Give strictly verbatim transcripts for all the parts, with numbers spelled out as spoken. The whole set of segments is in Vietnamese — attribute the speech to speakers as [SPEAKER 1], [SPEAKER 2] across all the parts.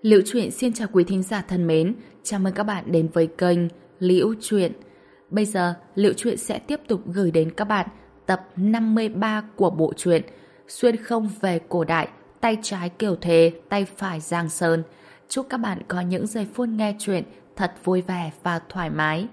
[SPEAKER 1] Liễu Chuyện xin chào quý thính giả thân mến, chào mừng các bạn đến với kênh Liễu Chuyện. Bây giờ, Liễu Chuyện sẽ tiếp tục gửi đến các bạn tập năm mươi ba của bộ truyện Xuyên không về cổ đại, tay trái Kiều Thề, tay phải Giang Sơn. Chúc các bạn có những giây phút nghe chuyện thật vui vẻ và thoải mái.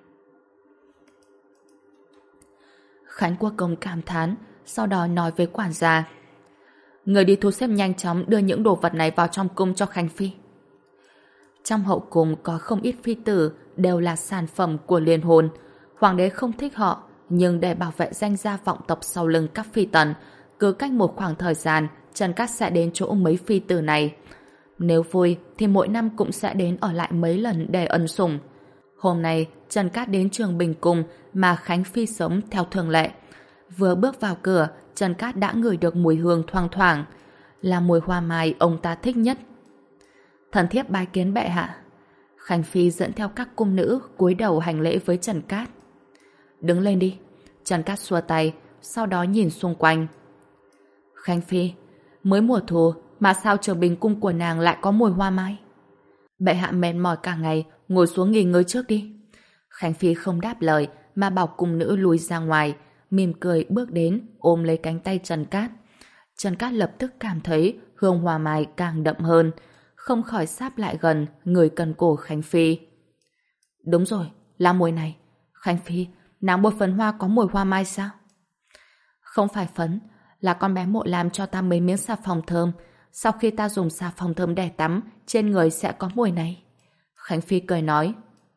[SPEAKER 1] Khánh Quốc Công cảm thán, sau đó nói với quản gia: người đi thu xếp nhanh chóng đưa những đồ vật này vào trong cung cho Khánh Phi. Trong hậu cung có không ít phi tử đều là sản phẩm của liên hôn. Hoàng đế không thích họ, nhưng để bảo vệ danh gia vọng tộc sau lưng các phi tần, cứ cách một khoảng thời gian Trần Cát sẽ đến chỗ mấy phi tử này. Nếu vui thì mỗi năm cũng sẽ đến ở lại mấy lần để ân sủng. Hôm nay Trần Cát đến Trường Bình Cung mà Khánh Phi sống theo thường lệ. Vừa bước vào cửa, Trần Cát đã ngửi được mùi hương thoang thoảng, là mùi hoa mai ông ta thích nhất. Thần thiếp bái kiến bệ hạ. Khánh Phi dẫn theo các cung nữ cúi đầu hành lễ với Trần Cát. Đứng lên đi. Trần Cát xua tay, sau đó nhìn xung quanh. Khánh Phi, mới mùa thu mà sao Trường Bình Cung của nàng lại có mùi hoa mai? Bệ hạ mệt mỏi cả ngày, ngồi xuống nghỉ ngơi trước đi. Khánh Phi không đáp lời mà bảo cung nữ lùi ra ngoài, mỉm cười bước đến ôm lấy cánh tay Trần Cát. Trần Cát lập tức cảm thấy hương hoa mai càng đậm hơn, không khỏi sáp lại gần, người cần cổ Khánh Phi. Đúng rồi, là mùi này. Khánh Phi, nàng bôi phấn hoa có mùi hoa mai sao? Không phải phấn, là con bé Mộ làm cho ta mấy miếng xà phòng thơm. Sau khi ta dùng xà phòng thơm để tắm, trên người sẽ có mùi này. Khánh Phi cười nói.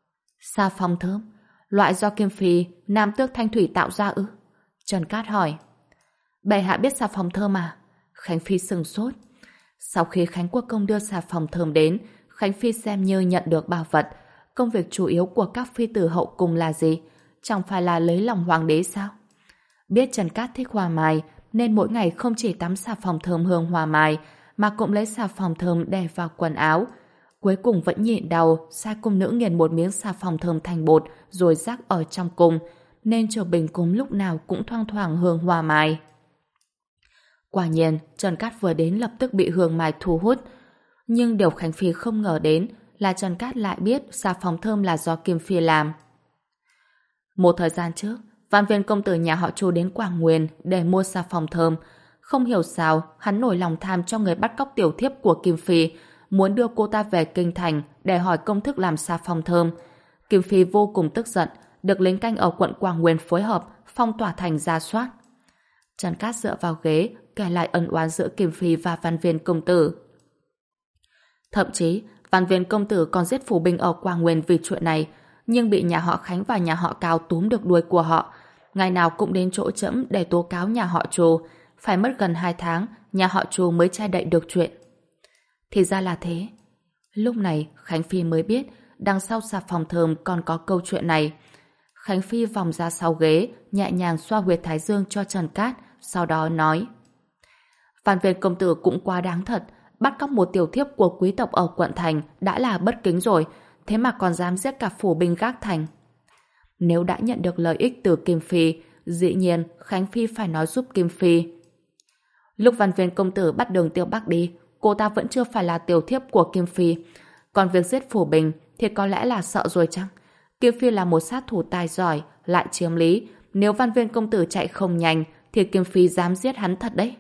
[SPEAKER 1] Xà phòng thơm? Loại do Kim Phi, Nam Tước Thanh Thủy tạo ra ư? Trần Cát hỏi. Bệ hạ biết xà phòng thơm à? Khánh Phi sừng sốt. Sau khi Khánh Quốc Công đưa xà phòng thơm đến, Khánh Phi xem như nhận được bảo vật. Công việc chủ yếu của các phi tử hậu cung là gì? Chẳng phải là lấy lòng hoàng đế sao? Biết Trần Cát thích hoa mai, nên mỗi ngày không chỉ tắm xà phòng thơm hương hoa mai, mà cũng lấy xà phòng thơm để vào quần áo. Cuối cùng vẫn nhịn đau, sai cung nữ nghiền một miếng xà phòng thơm thành bột rồi rắc ở trong cung, nên Trường Bình Cung lúc nào cũng thoang thoảng hương hoa mai. Quả nhiên, Trần Cát vừa đến lập tức bị hương mai thu hút. Nhưng điều Khánh Phi không ngờ đến là Trần Cát lại biết xà phòng thơm là do Kim Phi làm. Một thời gian trước, Văn Viên công tử nhà họ Chu đến Quảng Nguyên để mua xà phòng thơm. Không hiểu sao, hắn nổi lòng tham cho người bắt cóc tiểu thiếp của Kim Phi, muốn đưa cô ta về kinh thành để hỏi công thức làm xà phòng thơm. Kim Phi vô cùng tức giận, được lính canh ở quận Quảng Nguyên phối hợp phong tỏa thành ra soát. Trần Cát dựa vào ghế kể lại ân oán giữa Kim Phi và Văn Viên công tử. Thậm chí, Văn Viên công tử còn giết phủ binh ở Quảng Nguyên vì chuyện này, nhưng bị nhà họ Khánh và nhà họ Cao túm được đuôi của họ. Ngày nào cũng đến chỗ trẫm để tố cáo nhà họ Chu. Phải mất gần hai tháng, nhà họ Chu mới che đậy được chuyện. Thì ra là thế. Lúc này, Khánh Phi mới biết đằng sau xà phòng thơm còn có câu chuyện này. Khánh Phi vòng ra sau ghế, nhẹ nhàng xoa huyệt thái dương cho Trần Cát, sau đó nói: Văn Viên công tử cũng quá đáng thật, bắt cóc một tiểu thiếp của quý tộc ở quận thành đã là bất kính rồi, thế mà còn dám giết cả phủ binh gác thành. Nếu đã nhận được lợi ích từ Kim Phi, dĩ nhiên Khánh Phi phải nói giúp Kim Phi. Lúc Văn Viên công tử bắt Đường Tiêu Bắc đi, cô ta vẫn chưa phải là tiểu thiếp của Kim Phi, còn việc giết phủ binh thì có lẽ là sợ rồi chăng? Kim Phi là một sát thủ tài giỏi, lại chiếm lý, nếu Văn Viên công tử chạy không nhanh thì Kim Phi dám giết hắn thật đấy.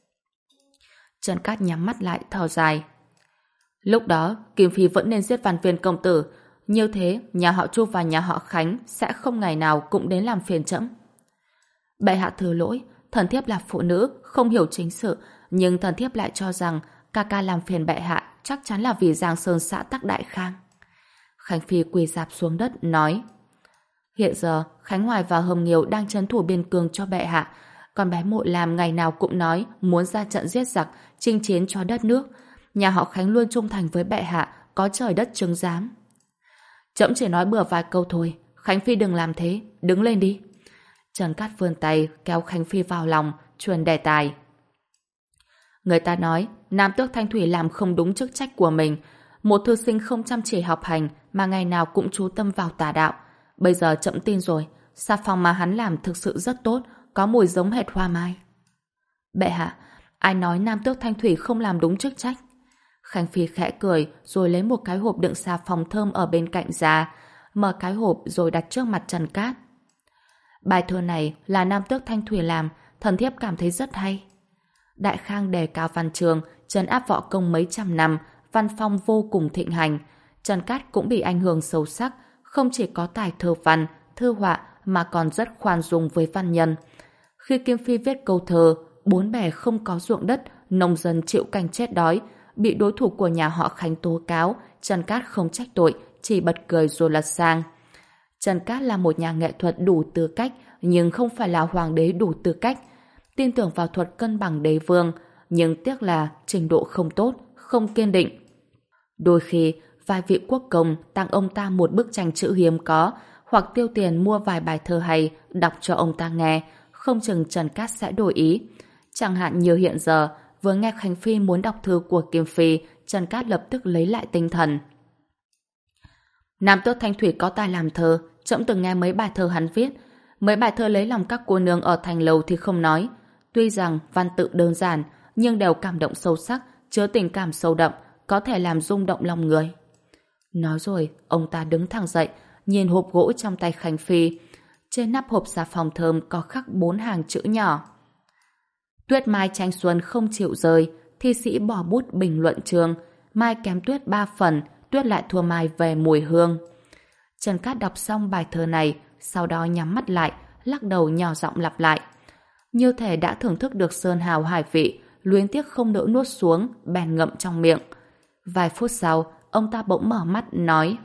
[SPEAKER 1] Trần Cát nhắm mắt lại thở dài. Lúc đó Kim Phi vẫn nên giết Văn Viên công tử, như thế nhà họ Chu và nhà họ Khánh sẽ không ngày nào cũng đến làm phiền trẫm. Bệ hạ thứ lỗi, thần thiếp là phụ nữ không hiểu chính sự, nhưng thần thiếp lại cho rằng ca ca làm phiền bệ hạ chắc chắn là vì Giang Sơn xã tắc Đại Khang. Khánh Phi quỳ rạp xuống đất nói: Hiện giờ Khánh Hoài và Hồng Nghiêu đang trấn thủ biên cương cho bệ hạ, còn bé Mộ Lam ngày nào cũng nói muốn ra trận giết giặc, chinh chiến cho đất nước. Nhà họ Khánh luôn trung thành với bệ hạ, có trời đất chứng giám. Trẫm chỉ nói bừa vài câu thôi, Khánh Phi đừng làm thế, đứng lên đi. Trần Cát vươn tay kéo Khánh Phi vào lòng, truyền đề tài. Người ta nói Nam Tước Thanh Thủy làm không đúng chức trách của mình, một thư sinh không chăm chỉ học hành mà ngày nào cũng chú tâm vào tà đạo. Bây giờ trẫm tin rồi, xà phòng mà hắn làm thực sự rất tốt, có mùi giống hệt hoa mai. Bệ hạ, ai nói Nam Tước Thanh Thủy không làm đúng chức trách? Khánh Phi khẽ cười rồi lấy một cái hộp đựng xà phòng thơm ở bên cạnh ra, mở cái hộp rồi đặt trước mặt Trần Cát. Bài thơ này là Nam Tước Thanh Thủy làm, thần thiếp cảm thấy rất hay. Đại Khang đề cao văn trường, trấn áp võ công mấy trăm năm, văn phong vô cùng thịnh hành. Trần Cát cũng bị ảnh hưởng sâu sắc, không chỉ có tài thơ văn, thư họa mà còn rất khoan dung với văn nhân. Khi Kim Phi viết câu thơ bốn bề không có ruộng đất, nông dân chịu cảnh chết đói, bị đối thủ của nhà họ Khánh tố cáo, Trần Cát không trách tội, chỉ bật cười rồi lật sang. Trần Cát là một nhà nghệ thuật đủ tư cách, nhưng không phải là hoàng đế đủ tư cách. Tin tưởng vào thuật cân bằng đế vương, nhưng tiếc là trình độ không tốt, không kiên định. Đôi khi, vài vị quốc công tặng ông ta một bức tranh chữ hiếm có, hoặc tiêu tiền mua vài bài thơ hay, đọc cho ông ta nghe, không chừng Trần Cát sẽ đổi ý. Chẳng hạn như hiện giờ, vừa nghe Khánh Phi muốn đọc thư của Kim Phi, Trần Cát lập tức lấy lại tinh thần. Nam Tước Thanh Thủy có tài làm thơ, trẫm từng nghe mấy bài thơ hắn viết. Mấy bài thơ lấy lòng các cô nương ở thành lầu thì không nói. Tuy rằng văn tự đơn giản, nhưng đều cảm động sâu sắc, chứa tình cảm sâu đậm, có thể làm rung động lòng người. Nói rồi, ông ta đứng thẳng dậy, nhìn hộp gỗ trong tay Khánh Phi. Trên nắp hộp xà phòng thơm có khắc bốn hàng chữ nhỏ. Tuyết mai tranh xuân không chịu rơi, thi sĩ bỏ bút bình luận chương, mai kém tuyết ba phần, tuyết lại thua mai về mùi hương. Trần Cát đọc xong bài thơ này, sau đó nhắm mắt lại, lắc đầu nhỏ giọng lặp lại. Như thể đã thưởng thức được sơn hào hải vị, luyến tiếc không nỡ nuốt xuống, bèn ngậm trong miệng. Vài phút sau, ông ta bỗng mở mắt, nói: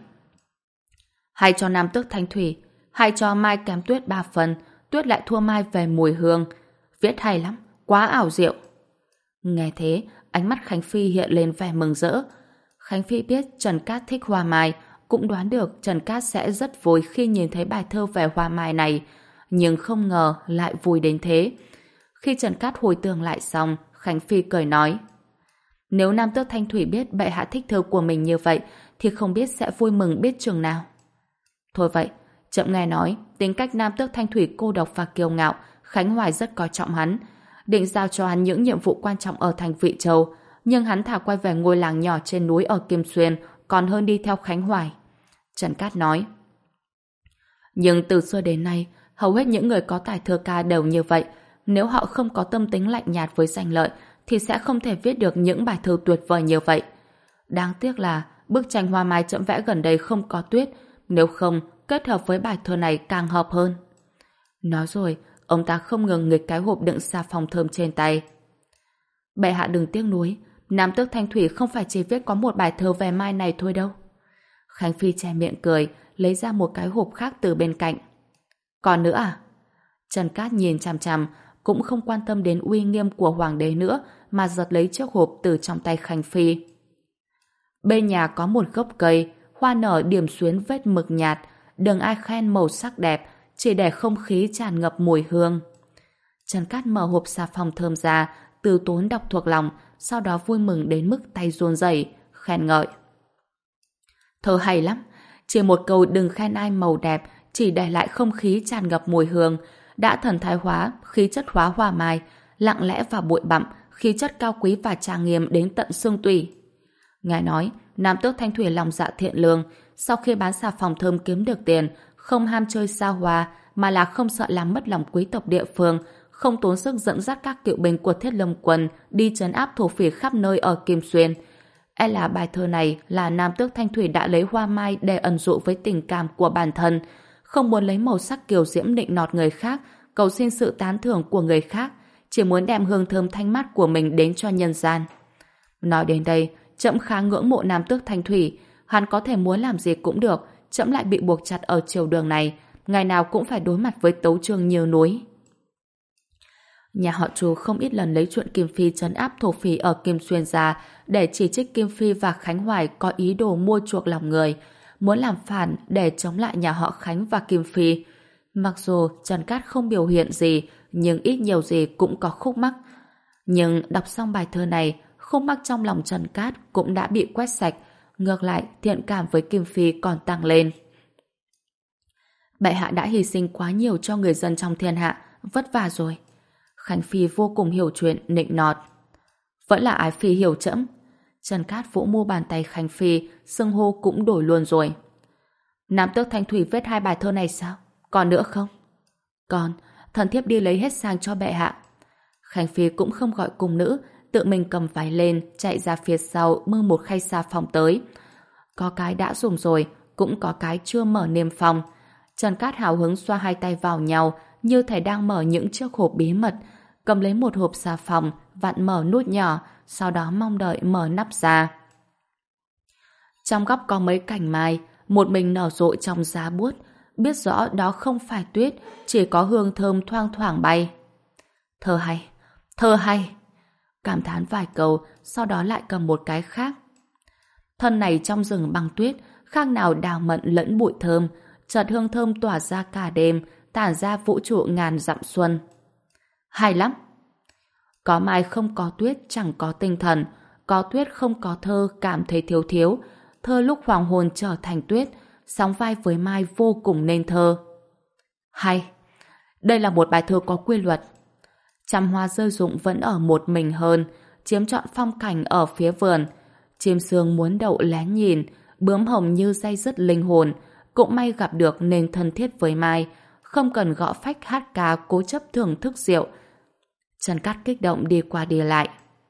[SPEAKER 1] hay cho Nam Tước Thanh Thủy, hay cho mai kém tuyết ba phần, tuyết lại thua mai về mùi hương. Viết hay lắm, quá ảo diệu. Nghe thế, ánh mắt Khánh Phi hiện lên vẻ mừng rỡ. Khánh Phi biết Trần Cát thích hoa mai, cũng đoán được Trần Cát sẽ rất vui khi nhìn thấy bài thơ về hoa mai này, nhưng không ngờ lại vui đến thế. Khi Trần Cát hồi tưởng lại xong, Khánh Phi cười nói: nếu Nam Tước Thanh Thủy biết bệ hạ thích thơ của mình như vậy, thì không biết sẽ vui mừng biết chừng nào. Thôi vậy, trẫm nghe nói tính cách Nam Tước Thanh Thủy cô độc và kiêu ngạo, Khánh Hoài rất coi trọng hắn, định giao cho hắn những nhiệm vụ quan trọng ở thành Vị Châu, nhưng hắn thà quay về ngôi làng nhỏ trên núi ở Kim Xuyên còn hơn đi theo Khánh Hoài. Trần Cát nói: nhưng từ xưa đến nay, hầu hết những người có tài thơ ca đều như vậy. Nếu họ không có tâm tính lạnh nhạt với danh lợi, thì sẽ không thể viết được những bài thơ tuyệt vời như vậy. Đáng tiếc là bức tranh hoa mai trẫm vẽ gần đây không có tuyết, nếu không, kết hợp với bài thơ này càng hợp hơn. Nói rồi, ông ta không ngừng nghịch cái hộp đựng xà phòng thơm trên tay. Bệ hạ đừng tiếc nuối, Nam Tước Thanh Thủy không phải chỉ viết có một bài thơ về mai này thôi đâu. Khánh Phi che miệng cười, lấy ra một cái hộp khác từ bên cạnh. Còn nữa à? Trần Cát nhìn chằm chằm, cũng không quan tâm đến uy nghiêm của hoàng đế nữa, mà giật lấy chiếc hộp từ trong tay Khánh Phi. Bên nhà có một gốc cây, hoa nở điểm xuyến vết mực nhạt, đừng ai khen màu sắc đẹp, chỉ để không khí tràn ngập mùi hương. Trần Cát mở hộp xà phòng thơm ra, từ tốn đọc thuộc lòng, sau đó vui mừng đến mức tay run rẩy, khen ngợi. Thơ hay lắm, chỉ một câu đừng khen ai màu đẹp, chỉ để lại không khí tràn ngập mùi hương, đã thần thái hóa, khí chất hóa hoa mai, lặng lẽ và bụi bặm, khí chất cao quý và trang nghiêm đến tận xương tủy. Ngài nói, Nam Tước Thanh Thủy lòng dạ thiện lương, sau khi bán xà phòng thơm kiếm được tiền, không ham chơi xa hoa, mà là không sợ làm mất lòng quý tộc địa phương, không tốn sức dẫn dắt các cựu binh của Thiết Lâm quân đi trấn áp thổ phỉ khắp nơi ở Kim Xuyên. E là bài thơ này là Nam Tước Thanh Thủy đã lấy hoa mai để ẩn dụ với tình cảm của bản thân, không muốn lấy màu sắc kiều diễm nịnh nọt người khác, cầu xin sự tán thưởng của người khác, chỉ muốn đem hương thơm thanh mát của mình đến cho nhân gian. Nói đến đây, trẫm khá ngưỡng mộ Nam Tước Thanh Thủy, hắn có thể muốn làm gì cũng được, trẫm lại bị buộc chặt ở triều đường này, ngày nào cũng phải đối mặt với tấu chương nhiều núi. Nhà họ Chu không ít lần lấy chuyện Kim Phi trấn áp thổ phỉ ở Kim Xuyên ra để chỉ trích Kim Phi và Khánh Hoài có ý đồ mua chuộc lòng người, muốn làm phản để chống lại nhà họ Khánh và Kim Phi. Mặc dù Trần Cát không biểu hiện gì, nhưng ít nhiều gì cũng có khúc mắc. Nhưng đọc xong bài thơ này, khúc mắc trong lòng Trần Cát cũng đã bị quét sạch, ngược lại thiện cảm với Kim Phi còn tăng lên. Bệ hạ đã hy sinh quá nhiều cho người dân trong thiên hạ, vất vả rồi. Khánh Phi vô cùng hiểu chuyện, nịnh nọt. Vẫn là Ái Phi hiểu trẫm. Trần Cát vỗ mu bàn tay Khánh Phi, xưng hô cũng đổi luôn rồi. Nam tước Thanh Thủy viết hai bài thơ này sao? Còn nữa không? Còn, thần thiếp đi lấy hết sang cho bệ hạ. Khánh Phi cũng không gọi cung nữ, tự mình cầm váy lên, chạy ra phía sau mưng một khay xà phòng tới. Có cái đã dùng rồi, cũng có cái chưa mở niêm phong. Trần Cát hào hứng xoa hai tay vào nhau, như thể đang mở những chiếc hộp bí mật, cầm lấy một hộp xà phòng, vặn mở nút nhỏ, sau đó mong đợi mở nắp ra. Trong góc có mấy cành mai, một mình nở rộ trong giá buốt, biết rõ đó không phải tuyết, chỉ có hương thơm thoang thoảng bay. Thơ hay, thơ hay. Cảm thán vài câu, sau đó lại cầm một cái khác. Thân này trong rừng băng tuyết, khác nào đào mận lẫn bụi thơm, chợt hương thơm tỏa ra cả đêm, tản ra vũ trụ ngàn dặm xuân. Hay lắm. Có mai không có tuyết chẳng có tinh thần, có tuyết không có thơ cảm thấy thiếu thiếu, thơ lúc hoàng hôn trở thành tuyết, sóng vai với mai vô cùng nên thơ. Hay. Đây là một bài thơ có quy luật. Trăm hoa rơi rụng vẫn ở một mình hơn, chiếm trọn phong cảnh ở phía vườn. Chim sương muốn đậu lén nhìn, bướm hồng như day dứt linh hồn, cũng may gặp được nên thân thiết với mai, không cần gõ phách hát ca cố chấp thưởng thức rượu. Trần Cát kích động đi qua đi lại.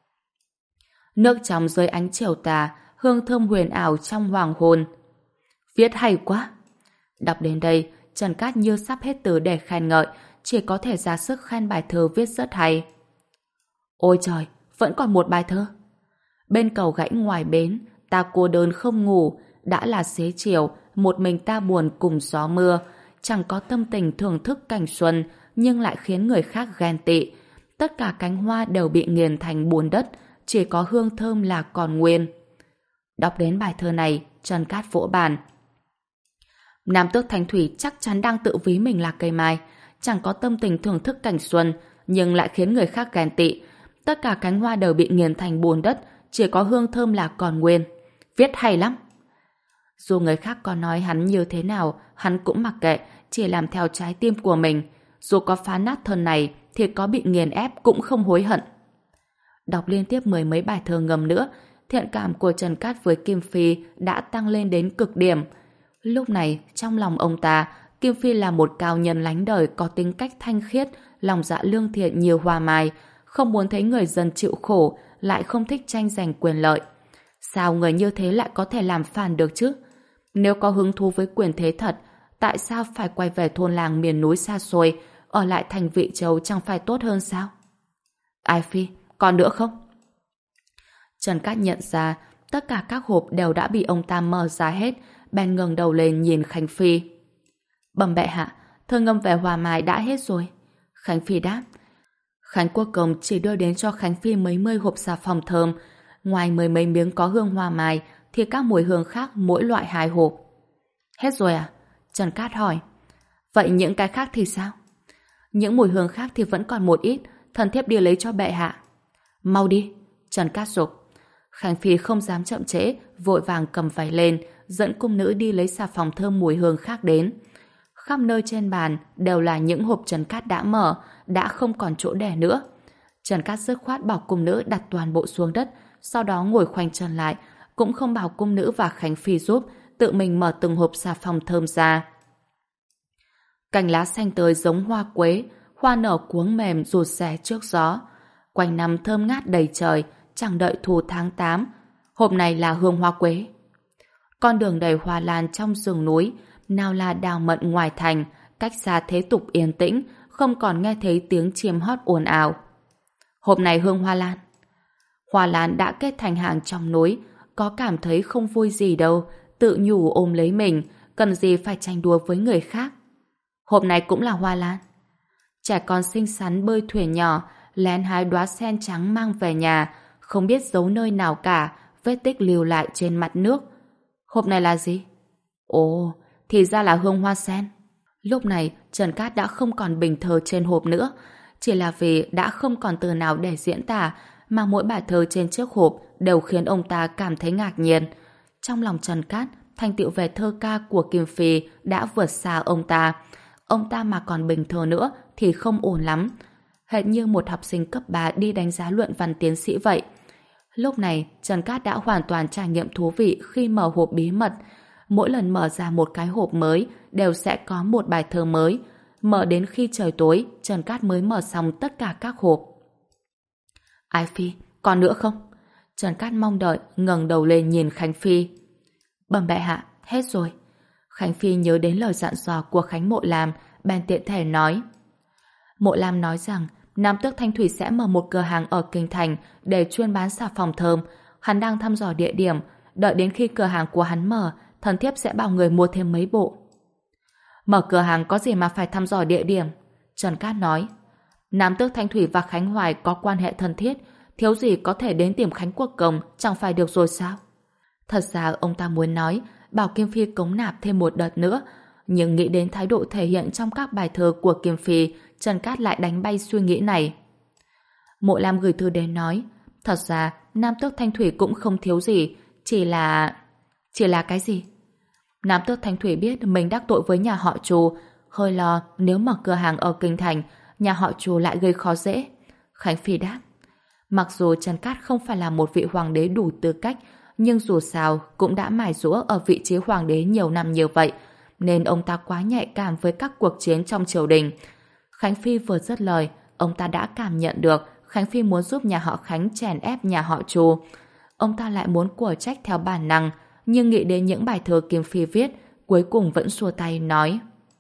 [SPEAKER 1] Nước trong dưới ánh chiều tà, hương thơm huyền ảo trong hoàng hôn. Viết hay quá! Đọc đến đây, Trần Cát như sắp hết từ để khen ngợi, chỉ có thể ra sức khen bài thơ viết rất hay. Ôi trời, vẫn còn một bài thơ. Bên cầu gãy ngoài bến, ta cô đơn không ngủ, đã là xế chiều, một mình ta buồn cùng gió mưa, chẳng có tâm tình thưởng thức cảnh xuân, nhưng lại khiến người khác ghen tị. Tất cả cánh hoa đều bị nghiền thành bùn đất, chỉ có hương thơm là còn nguyên. Đọc đến bài thơ này, Trần Cát vỗ bàn. Nam tước Thanh Thủy chắc chắn đang tự ví mình là cây mai, chẳng có tâm tình thưởng thức cảnh xuân, nhưng lại khiến người khác ghen tị. Tất cả cánh hoa đều bị nghiền thành bùn đất, chỉ có hương thơm là còn nguyên. Viết hay lắm. Dù người khác có nói hắn như thế nào, hắn cũng mặc kệ, chỉ làm theo trái tim của mình. Dù có phá nát thân này, thì có bị nghiền ép cũng không hối hận. Đọc liên tiếp mười mấy bài thơ ngầm nữa, thiện cảm của Trần Cát với Kim Phi đã tăng lên đến cực điểm. Lúc này, trong lòng ông ta, Kim Phi là một cao nhân lánh đời có tính cách thanh khiết, lòng dạ lương thiện nhiều hoa mai, không muốn thấy người dân chịu khổ, lại không thích tranh giành quyền lợi. Sao người như thế lại có thể làm phản được chứ? Nếu có hứng thú với quyền thế thật, tại sao phải quay về thôn làng miền núi xa xôi, ở lại thành Vị Châu chẳng phải tốt hơn sao? Ai Phi, còn nữa không? Trần Cát nhận ra tất cả các hộp đều đã bị ông ta mở ra hết, bèn ngẩng đầu lên nhìn Khánh Phi. Bẩm bệ hạ, thơ ngâm về hoa mai đã hết rồi. Khánh Phi đáp. Khánh Quốc Công chỉ đưa đến cho Khánh Phi mấy mươi hộp xà phòng thơm, ngoài mười mấy miếng có hương hoa mai thì các mùi hương khác mỗi loại hai hộp. Hết rồi à? Trần Cát hỏi. Vậy những cái khác thì sao? Những mùi hương khác thì vẫn còn một ít, thần thiếp đi lấy cho bệ hạ. Mau đi. Trần Cát giục. Khánh Phi không dám chậm trễ, vội vàng cầm váy lên, dẫn cung nữ đi lấy xà phòng thơm mùi hương khác đến. Khắp nơi trên bàn đều là những hộp Trần Cát đã mở, đã không còn chỗ để nữa. Trần Cát dứt khoát bảo cung nữ đặt toàn bộ xuống đất, sau đó ngồi khoanh chân lại, cũng không bảo cung nữ và Khánh Phi giúp, tự mình mở từng hộp xà phòng thơm ra. Cành lá xanh tươi giống hoa quế, hoa nở cuống mềm rụt rè trước gió. Quanh năm thơm ngát đầy trời, chẳng đợi thu tháng tám. Hộp này là hương hoa quế. Con đường đầy hoa lan trong rừng núi, nào là đào mận ngoài thành, cách xa thế tục yên tĩnh, không còn nghe thấy tiếng chim hót ồn ào. Hộp này hương hoa lan. Hoa lan đã kết thành hàng trong núi, có cảm thấy không vui gì đâu, tự nhủ ôm lấy mình, cần gì phải tranh đua với người khác. Hộp này cũng là hoa lan. Trẻ con xinh xắn bơi thuyền nhỏ, lén hái đóa sen trắng mang về nhà, không biết giấu nơi nào cả, vết tích lưu lại trên mặt nước. Hộp này là gì? Ồ, thì ra là hương hoa sen. Lúc này, Trần Cát đã không còn bình thơ trên hộp nữa, chỉ là vì đã không còn từ nào để diễn tả, mà mỗi bài thơ trên chiếc hộp đều khiến ông ta cảm thấy ngạc nhiên. Trong lòng Trần Cát, thành tựu về thơ ca của Kim Phi đã vượt xa ông ta. Ông ta mà còn bình thơ nữa thì không ổn lắm. Hệt như một học sinh cấp ba đi đánh giá luận văn tiến sĩ vậy. Lúc này, Trần Cát đã hoàn toàn trải nghiệm thú vị khi mở hộp bí mật. Mỗi lần mở ra một cái hộp mới đều sẽ có một bài thơ mới. Mở đến khi trời tối, Trần Cát mới mở xong tất cả các hộp. Ái Phi, còn nữa không? Trần Cát mong đợi, ngẩng đầu lên nhìn Khánh Phi. Bẩm bệ hạ, hết rồi. Khánh Phi nhớ đến lời dặn dò của Khánh Mộ Lam, bèn tiện thể nói. Mộ Lam nói rằng Nam Tước Thanh Thủy sẽ mở một cửa hàng ở Kinh Thành để chuyên bán xà phòng thơm. Hắn đang thăm dò địa điểm, đợi đến khi cửa hàng của hắn mở, thần thiếp sẽ bảo người mua thêm mấy bộ. Mở cửa hàng có gì mà phải thăm dò địa điểm? Trần Cát nói. Nam Tước Thanh Thủy và Khánh Hoài có quan hệ thân thiết, thiếu gì có thể đến tìm Khánh Quốc Công, chẳng phải được rồi sao? Thật ra ông ta muốn nói bảo Kim Phi cống nạp thêm một đợt nữa, nhưng nghĩ đến thái độ thể hiện trong các bài thơ của Kim Phi, Trần Cát lại đánh bay suy nghĩ này. Mộ Lam gửi thư đến nói, thật ra Nam Tước Thanh Thủy cũng không thiếu gì, chỉ là... Chỉ là cái gì? Nam Tước Thanh Thủy biết mình đắc tội với nhà họ Chu, hơi lo nếu mở cửa hàng ở Kinh Thành, nhà họ Chu lại gây khó dễ. Khánh Phi đáp, mặc dù Trần Cát không phải là một vị hoàng đế đủ tư cách, nhưng dù sao cũng đã mài giũa ở vị trí hoàng đế nhiều năm như vậy, nên ông ta quá nhạy cảm với các cuộc chiến trong triều đình. Khánh Phi vừa dứt lời, ông ta đã cảm nhận được Khánh Phi muốn giúp nhà họ Khánh chèn ép nhà họ Chu. Ông ta lại muốn của trách theo bản năng, nhưng nghĩ đến những bài thơ Kim Phi viết, cuối cùng vẫn xua tay nói.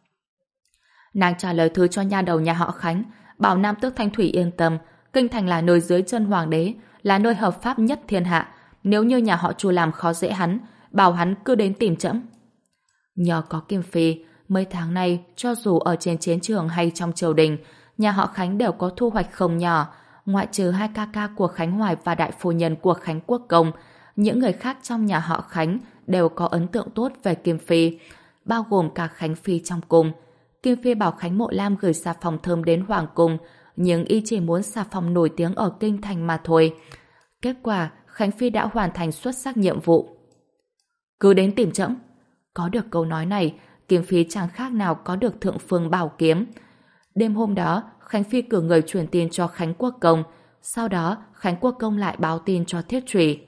[SPEAKER 1] Nàng trả lời thư cho nha đầu nhà họ Khánh, bảo Nam Tước Thanh Thủy yên tâm, Kinh Thành là nơi dưới chân hoàng đế, là nơi hợp pháp nhất thiên hạ. Nếu như nhà họ Chu làm khó dễ hắn, bảo hắn cứ đến tìm trẫm. Nhờ có Kim Phi, mấy tháng nay, cho dù ở trên chiến trường hay trong triều đình, nhà họ Khánh đều có thu hoạch không nhỏ. Ngoại trừ hai ca ca của Khánh Hoài và đại phu nhân của Khánh Quốc Công, những người khác trong nhà họ Khánh đều có ấn tượng tốt về Kim Phi, bao gồm cả Khánh Phi trong cung. Kim Phi bảo Khánh Mộ Lam gửi xà phòng thơm đến Hoàng Cung, nhưng y chỉ muốn xà phòng nổi tiếng ở Kinh Thành mà thôi. Kết quả, Khánh Phi đã hoàn thành xuất sắc nhiệm vụ. Cứ đến tìm trẫm. Có được câu nói này, Kim Phi chẳng khác nào có được thượng phương bảo kiếm. Đêm hôm đó, Khánh Phi cử người truyền tin cho Khánh Quốc Công. Sau đó, Khánh Quốc Công lại báo tin cho Thiết Trùy.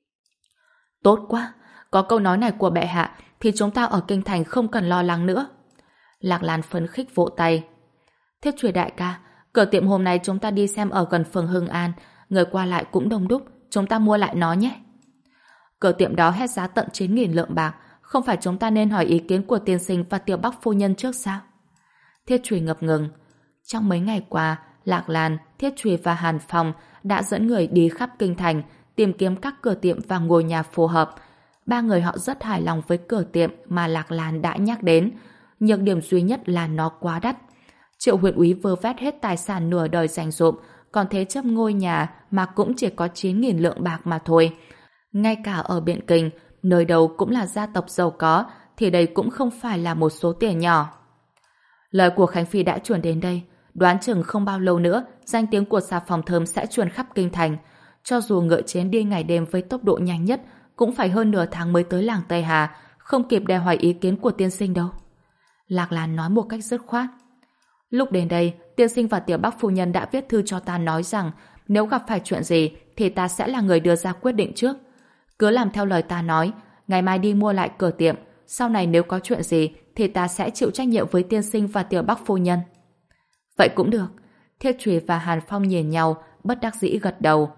[SPEAKER 1] Tốt quá, có câu nói này của bệ hạ thì chúng ta ở Kinh Thành không cần lo lắng nữa. Lạc Lan phấn khích vỗ tay. Thiết Trùy đại ca, cửa tiệm hôm nay chúng ta đi xem ở gần phường Hưng An, người qua lại cũng đông đúc, chúng ta mua lại nó nhé. Cửa tiệm đó hết giá tận chín nghìn lượng bạc, không phải chúng ta nên hỏi ý kiến của tiên sinh và tiểu bắc phu nhân trước sao? Thiết Trùy ngập ngừng. Trong mấy ngày qua, Lạc Lan, Thiết Trùy và Hàn Phong đã dẫn người đi khắp Kinh Thành tìm kiếm các cửa tiệm và ngôi nhà phù hợp. Ba người họ rất hài lòng với cửa tiệm mà Lạc Lan đã nhắc đến. Nhược điểm duy nhất là nó quá đắt. Triệu huyện úy vơ vét hết tài sản nửa đời dành dụm, còn thế chấp ngôi nhà mà cũng chỉ có chín nghìn lượng bạc mà thôi. Ngay cả ở Biện Kinh, nơi đầu cũng là gia tộc giàu có, thì đây cũng không phải là một số tiền nhỏ. Lời của Khánh Phi đã truyền đến đây, đoán chừng không bao lâu nữa, danh tiếng của xà phòng thơm sẽ truyền khắp Kinh Thành. Cho dù ngựa chiến đi ngày đêm với tốc độ nhanh nhất, cũng phải hơn nửa tháng mới tới làng Tây Hà, không kịp để hỏi ý kiến của tiên sinh đâu. Lạc Lan nói một cách dứt khoát. Lúc đến đây, tiên sinh và tiểu bắc phu nhân đã viết thư cho ta nói rằng nếu gặp phải chuyện gì thì ta sẽ là người đưa ra quyết định trước. Cứ làm theo lời ta nói, ngày mai đi mua lại cửa tiệm, sau này nếu có chuyện gì thì ta sẽ chịu trách nhiệm với tiên sinh và tiểu bắc phu nhân. Vậy cũng được. Thiết Trùy và Hàn Phong nhìn nhau, bất đắc dĩ gật đầu.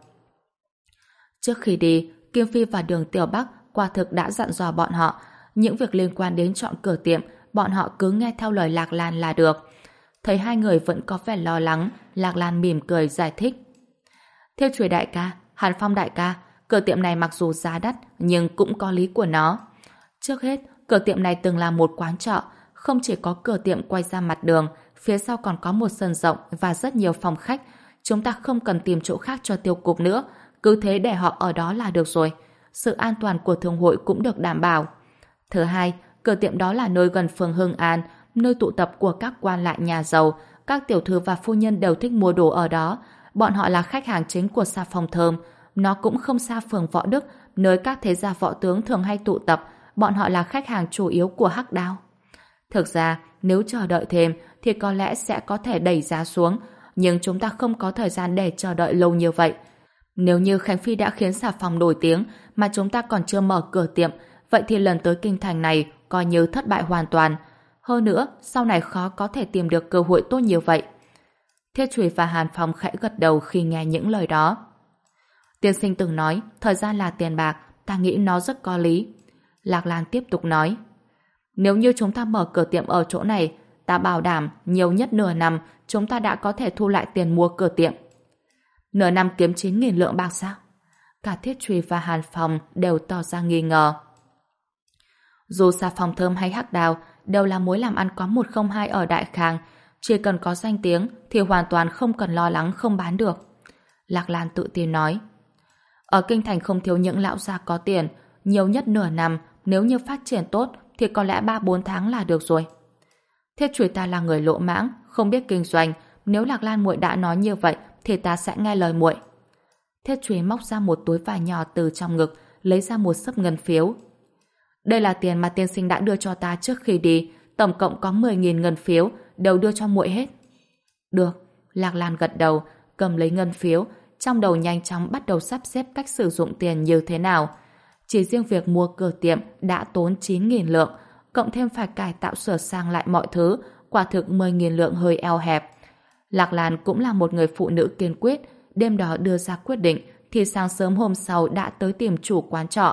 [SPEAKER 1] Trước khi đi, Kim Phi và Đường Tiểu Bắc quả thực đã dặn dò bọn họ, những việc liên quan đến chọn cửa tiệm, bọn họ cứ nghe theo lời Lạc Lan là được. Thấy hai người vẫn có vẻ lo lắng, Lạc Lan mỉm cười giải thích. Thiết Trùy đại ca, Hàn Phong đại ca, cửa tiệm này mặc dù giá đắt nhưng cũng có lý của nó. Trước hết, cửa tiệm này từng là một quán trọ, không chỉ có cửa tiệm quay ra mặt đường, phía sau còn có một sân rộng và rất nhiều phòng khách. Chúng ta không cần tìm chỗ khác cho tiêu cục nữa, cứ thế để họ ở đó là được rồi. Sự an toàn của thương hội cũng được đảm bảo. Thứ hai, cửa tiệm đó là nơi gần phường Hưng An, nơi tụ tập của các quan lại nhà giàu, các tiểu thư và phu nhân đều thích mua đồ ở đó. Bọn họ là khách hàng chính của xà phòng thơm. Nó cũng không xa phường Võ Đức, nơi các thế gia võ tướng thường hay tụ tập. Bọn họ là khách hàng chủ yếu của Hắc Đao. Thực ra, nếu chờ đợi thêm thì có lẽ sẽ có thể đẩy giá xuống, nhưng chúng ta không có thời gian để chờ đợi lâu như vậy. Nếu như Khánh Phi đã khiến xà phòng nổi tiếng mà chúng ta còn chưa mở cửa tiệm, vậy thì lần tới kinh thành này coi như thất bại hoàn toàn. Hơn nữa, sau này khó có thể tìm được cơ hội tốt như vậy. Thiết Trùy và Hàn Phong khẽ gật đầu khi nghe những lời đó. Tiên sinh từng nói, thời gian là tiền bạc, ta nghĩ nó rất có lý. Lạc Lan tiếp tục nói, nếu như chúng ta mở cửa tiệm ở chỗ này, ta bảo đảm nhiều nhất nửa năm chúng ta đã có thể thu lại tiền mua cửa tiệm. Nửa năm kiếm chín nghìn lượng bạc sao? Cả Thiết Trùy và Hàn Phong đều tỏ ra nghi ngờ. Dù xà phòng thơm hay hắc đào đều là mối làm ăn có một không hai ở Đại Khang, chỉ cần có danh tiếng thì hoàn toàn không cần lo lắng không bán được. Lạc Lan tự tin nói. Ở kinh thành không thiếu những lão gia có tiền, nhiều nhất nửa năm, nếu như phát triển tốt thì có lẽ ba bốn tháng là được rồi. Thiết Trùy ta là người lỗ mãng, không biết kinh doanh, nếu Lạc Lan muội đã nói như vậy thì ta sẽ nghe lời muội. Thiết Trùy móc ra một túi vải nhỏ từ trong ngực, lấy ra một xấp ngân phiếu. Đây là tiền mà tiên sinh đã đưa cho ta trước khi đi, tổng cộng có mười nghìn ngân phiếu, đều đưa cho muội hết. Được, Lạc Lan gật đầu, cầm lấy ngân phiếu, trong đầu nhanh chóng bắt đầu sắp xếp cách sử dụng tiền như thế nào. Chỉ riêng việc mua cửa tiệm đã tốn chín nghìn lượng, cộng thêm phải cải tạo sửa sang lại mọi thứ, quả thực mười nghìn lượng hơi eo hẹp. Lạc Lan cũng là một người phụ nữ kiên quyết, đêm đó đưa ra quyết định thì sáng sớm hôm sau đã tới tìm chủ quán trọ.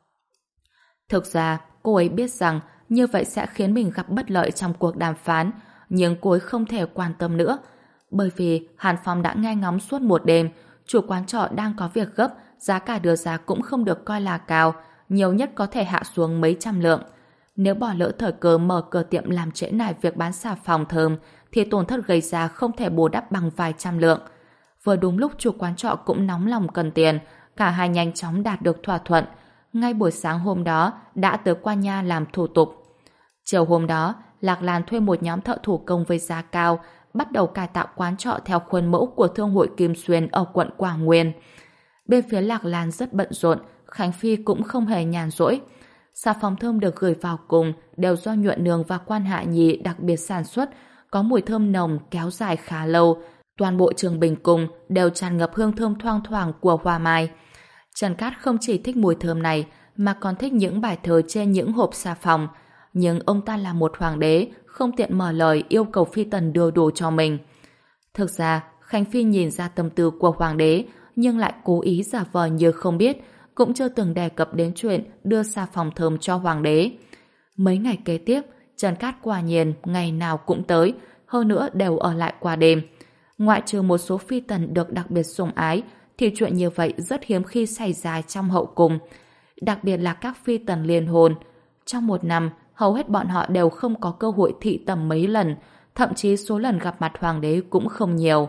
[SPEAKER 1] Thực ra, cô ấy biết rằng như vậy sẽ khiến mình gặp bất lợi trong cuộc đàm phán, nhưng cô ấy không thể quan tâm nữa. Bởi vì Hàn Phong đã nghe ngóng suốt một đêm, chủ quán trọ đang có việc gấp, giá cả đưa ra cũng không được coi là cao, nhiều nhất có thể hạ xuống mấy trăm lượng. Nếu bỏ lỡ thời cơ mở cửa tiệm làm trễ nải việc bán xà phòng thơm, thì tổn thất gây ra không thể bù đắp bằng vài trăm lượng. Vừa đúng lúc chủ quán trọ cũng nóng lòng cần tiền, cả hai nhanh chóng đạt được thỏa thuận. Ngay buổi sáng hôm đó đã tới qua nha làm thủ tục. Chiều hôm đó, Lạc Lan thuê một nhóm thợ thủ công với giá cao, bắt đầu cải tạo quán trọ theo khuôn mẫu của Thương hội Kim Xuyên ở quận Quảng Nguyên. Bên phía Lạc Lan rất bận rộn, Khánh Phi cũng không hề nhàn rỗi. Xà phòng thơm được gửi vào cùng đều do Nhuận Nương và Quan Hạ Nhi đặc biệt sản xuất, có mùi thơm nồng kéo dài khá lâu. Toàn bộ Trường Bình Cung đều tràn ngập hương thơm thoang thoảng của hoa mai. Trần Cát không chỉ thích mùi thơm này mà còn thích những bài thơ trên những hộp xà phòng. Nhưng ông ta là một hoàng đế, không tiện mở lời yêu cầu phi tần đưa đồ cho mình. Thực ra, Khánh Phi nhìn ra tâm tư của hoàng đế, nhưng lại cố ý giả vờ như không biết, cũng chưa từng đề cập đến chuyện đưa xà phòng thơm cho hoàng đế. Mấy ngày kế tiếp, Trần Cát quả nhiên ngày nào cũng tới, hơn nữa đều ở lại qua đêm. Ngoại trừ một số phi tần được đặc biệt sủng ái, thì chuyện như vậy rất hiếm khi xảy ra trong hậu cung. Đặc biệt là các phi tần liên hôn. Trong một năm, hầu hết bọn họ đều không có cơ hội thị tẩm mấy lần, thậm chí số lần gặp mặt hoàng đế cũng không nhiều.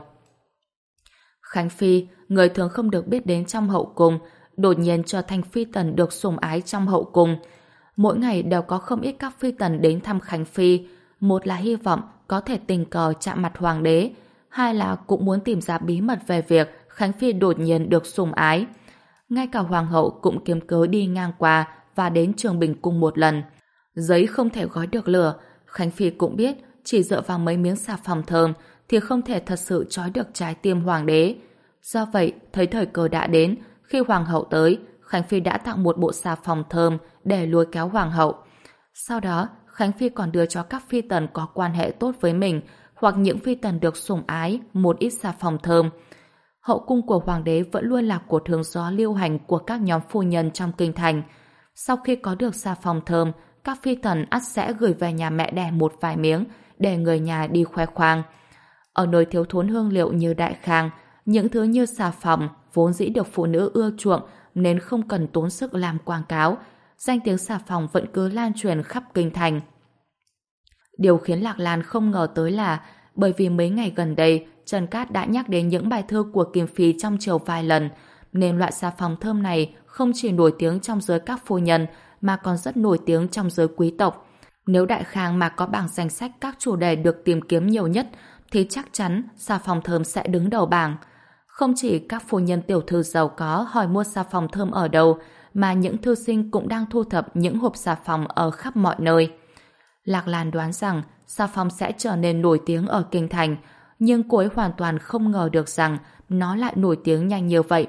[SPEAKER 1] Khánh Phi, người thường không được biết đến trong hậu cung, đột nhiên trở thành phi tần được sủng ái trong hậu cung. Mỗi ngày đều có không ít các phi tần đến thăm Khánh Phi, một là hy vọng có thể tình cờ chạm mặt hoàng đế, hai là cũng muốn tìm ra bí mật về việc Khánh Phi đột nhiên được sủng ái. Ngay cả hoàng hậu cũng kiếm cớ đi ngang qua và đến Trường Bình Cung một lần. Giấy không thể gói được lửa, Khánh Phi cũng biết chỉ dựa vào mấy miếng xà phòng thơm thì không thể thật sự trói được trái tim hoàng đế. Do vậy, thấy thời cơ đã đến, khi hoàng hậu tới, Khánh Phi đã tặng một bộ xà phòng thơm để lôi kéo hoàng hậu. Sau đó, Khánh Phi còn đưa cho các phi tần có quan hệ tốt với mình hoặc những phi tần được sủng ái một ít xà phòng thơm. Hậu cung của hoàng đế vẫn luôn là cột hướng gió lưu hành của các nhóm phu nhân trong kinh thành. Sau khi có được xà phòng thơm, các phi tần ắt sẽ gửi về nhà mẹ đẻ một vài miếng để người nhà đi khoe khoang. Ở nơi thiếu thốn hương liệu như Đại Khang, những thứ như xà phòng vốn dĩ được phụ nữ ưa chuộng nên không cần tốn sức làm quảng cáo. Danh tiếng xà phòng vẫn cứ lan truyền khắp kinh thành. Điều khiến Lạc Lan không ngờ tới là bởi vì mấy ngày gần đây Trần Cát đã nhắc đến những bài thơ của Kiềm Phi trong triều vài lần, nên loại xà phòng thơm này không chỉ nổi tiếng trong giới các phu nhân mà còn rất nổi tiếng trong giới quý tộc. Nếu Đại Khang mà có bảng danh sách các chủ đề được tìm kiếm nhiều nhất thì chắc chắn xà phòng thơm sẽ đứng đầu bảng. Không chỉ các phu nhân tiểu thư giàu có hỏi mua xà phòng thơm ở đâu, mà những thư sinh cũng đang thu thập những hộp xà phòng ở khắp mọi nơi. Lạc Lan đoán rằng xà phòng sẽ trở nên nổi tiếng ở kinh thành, nhưng cô ấy hoàn toàn không ngờ được rằng nó lại nổi tiếng nhanh như vậy.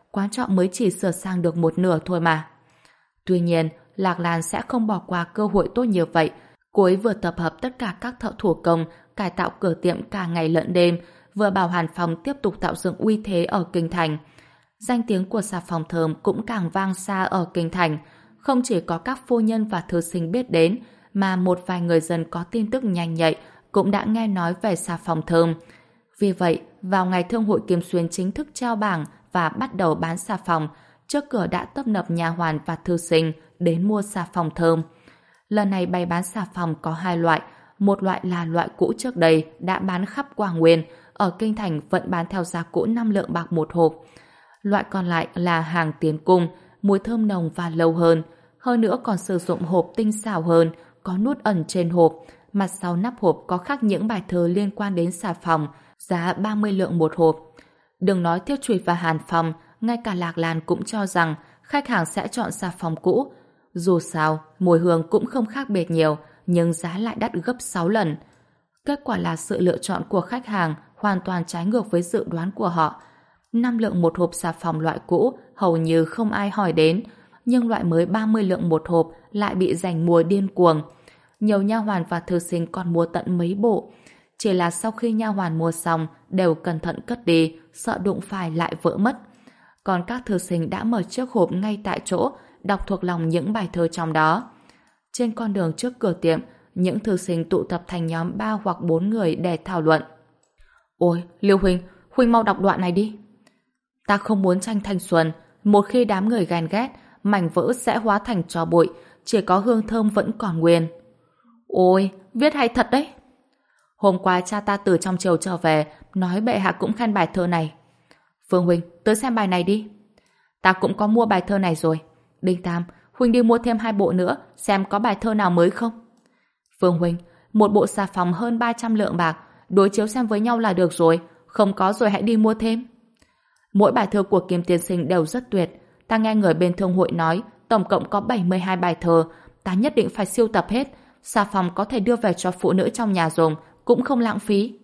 [SPEAKER 1] quán trọ mới chỉ sửa sang được một nửa thôi mà. Tuy nhiên, Lạc Lan sẽ không bỏ qua cơ hội tốt như vậy. Cô ấy vừa tập hợp tất cả các thợ thủ công, cải tạo cửa tiệm cả ngày lẫn đêm, vừa bảo Hàn Phong tiếp tục tạo dựng uy thế ở Kinh Thành. Danh tiếng của xà phòng thơm cũng càng vang xa ở Kinh Thành. Không chỉ có các phu nhân và thư sinh biết đến, mà một vài người dân có tin tức nhanh nhạy cũng đã nghe nói về xà phòng thơm. Vì vậy, vào ngày Thương hội Kim Xuyên chính thức treo bảng và bắt đầu bán xà phòng, trước cửa đã tấp nập nha hoàn và thư sinh đến mua xà phòng thơm. Lần này bày bán xà phòng có hai loại, một loại là loại cũ trước đây đã bán khắp Quảng Nguyên, ở Kinh Thành vẫn bán theo giá cũ năm lượng bạc một hộp. Loại còn lại là hàng tiến cung, mùi thơm nồng và lâu hơn, hơn nữa còn sử dụng hộp tinh xảo hơn, có nút ẩn trên hộp, mặt sau nắp hộp có khắc những bài thơ liên quan đến xà phòng, giá ba mươi lượng một hộp. Đừng nói Thiết Trụy và Hàn Phong, ngay cả Lạc Lan cũng cho rằng khách hàng sẽ chọn xà phòng cũ. Dù sao, mùi hương cũng không khác biệt nhiều, nhưng giá lại đắt gấp sáu lần. Kết quả là sự lựa chọn của khách hàng hoàn toàn trái ngược với dự đoán của họ. năm lượng một hộp xà phòng loại cũ hầu như không ai hỏi đến, nhưng loại mới ba mươi lượng một hộp lại bị giành mua điên cuồng. Nhiều nha hoàn và thư sinh còn mua tận mấy bộ. Chỉ là sau khi nha hoàn mua xong đều cẩn thận cất đi, sợ đụng phải lại vỡ mất. Còn các thư sinh đã mở chiếc hộp ngay tại chỗ, đọc thuộc lòng những bài thơ trong đó. Trên con đường trước cửa tiệm, những thư sinh tụ tập thành nhóm ba hoặc bốn người để thảo luận. Ôi, Liêu Huynh, Huynh mau đọc đoạn này đi. Ta không muốn tranh thanh xuân, một khi đám người ghen ghét, mảnh vỡ sẽ hóa thành tro bụi, chỉ có hương thơm vẫn còn nguyên. Ôi, viết hay thật đấy. Hôm qua cha ta từ trong triều trở về, nói bệ hạ cũng khen bài thơ này. Phương Huynh, tới xem bài này đi. Ta cũng có mua bài thơ này rồi. Đinh Tam, Huynh đi mua thêm hai bộ nữa, xem có bài thơ nào mới không. Phương Huynh, một bộ xà phòng hơn ba trăm lượng bạc, đối chiếu xem với nhau là được rồi, không có rồi hãy đi mua thêm. Mỗi bài thơ của Kim tiên sinh đều rất tuyệt. Ta nghe người bên thương hội nói tổng cộng có bảy mươi hai bài thơ, ta nhất định phải sưu tập hết. Xà phòng có thể đưa về cho phụ nữ trong nhà dùng, cũng không lãng phí.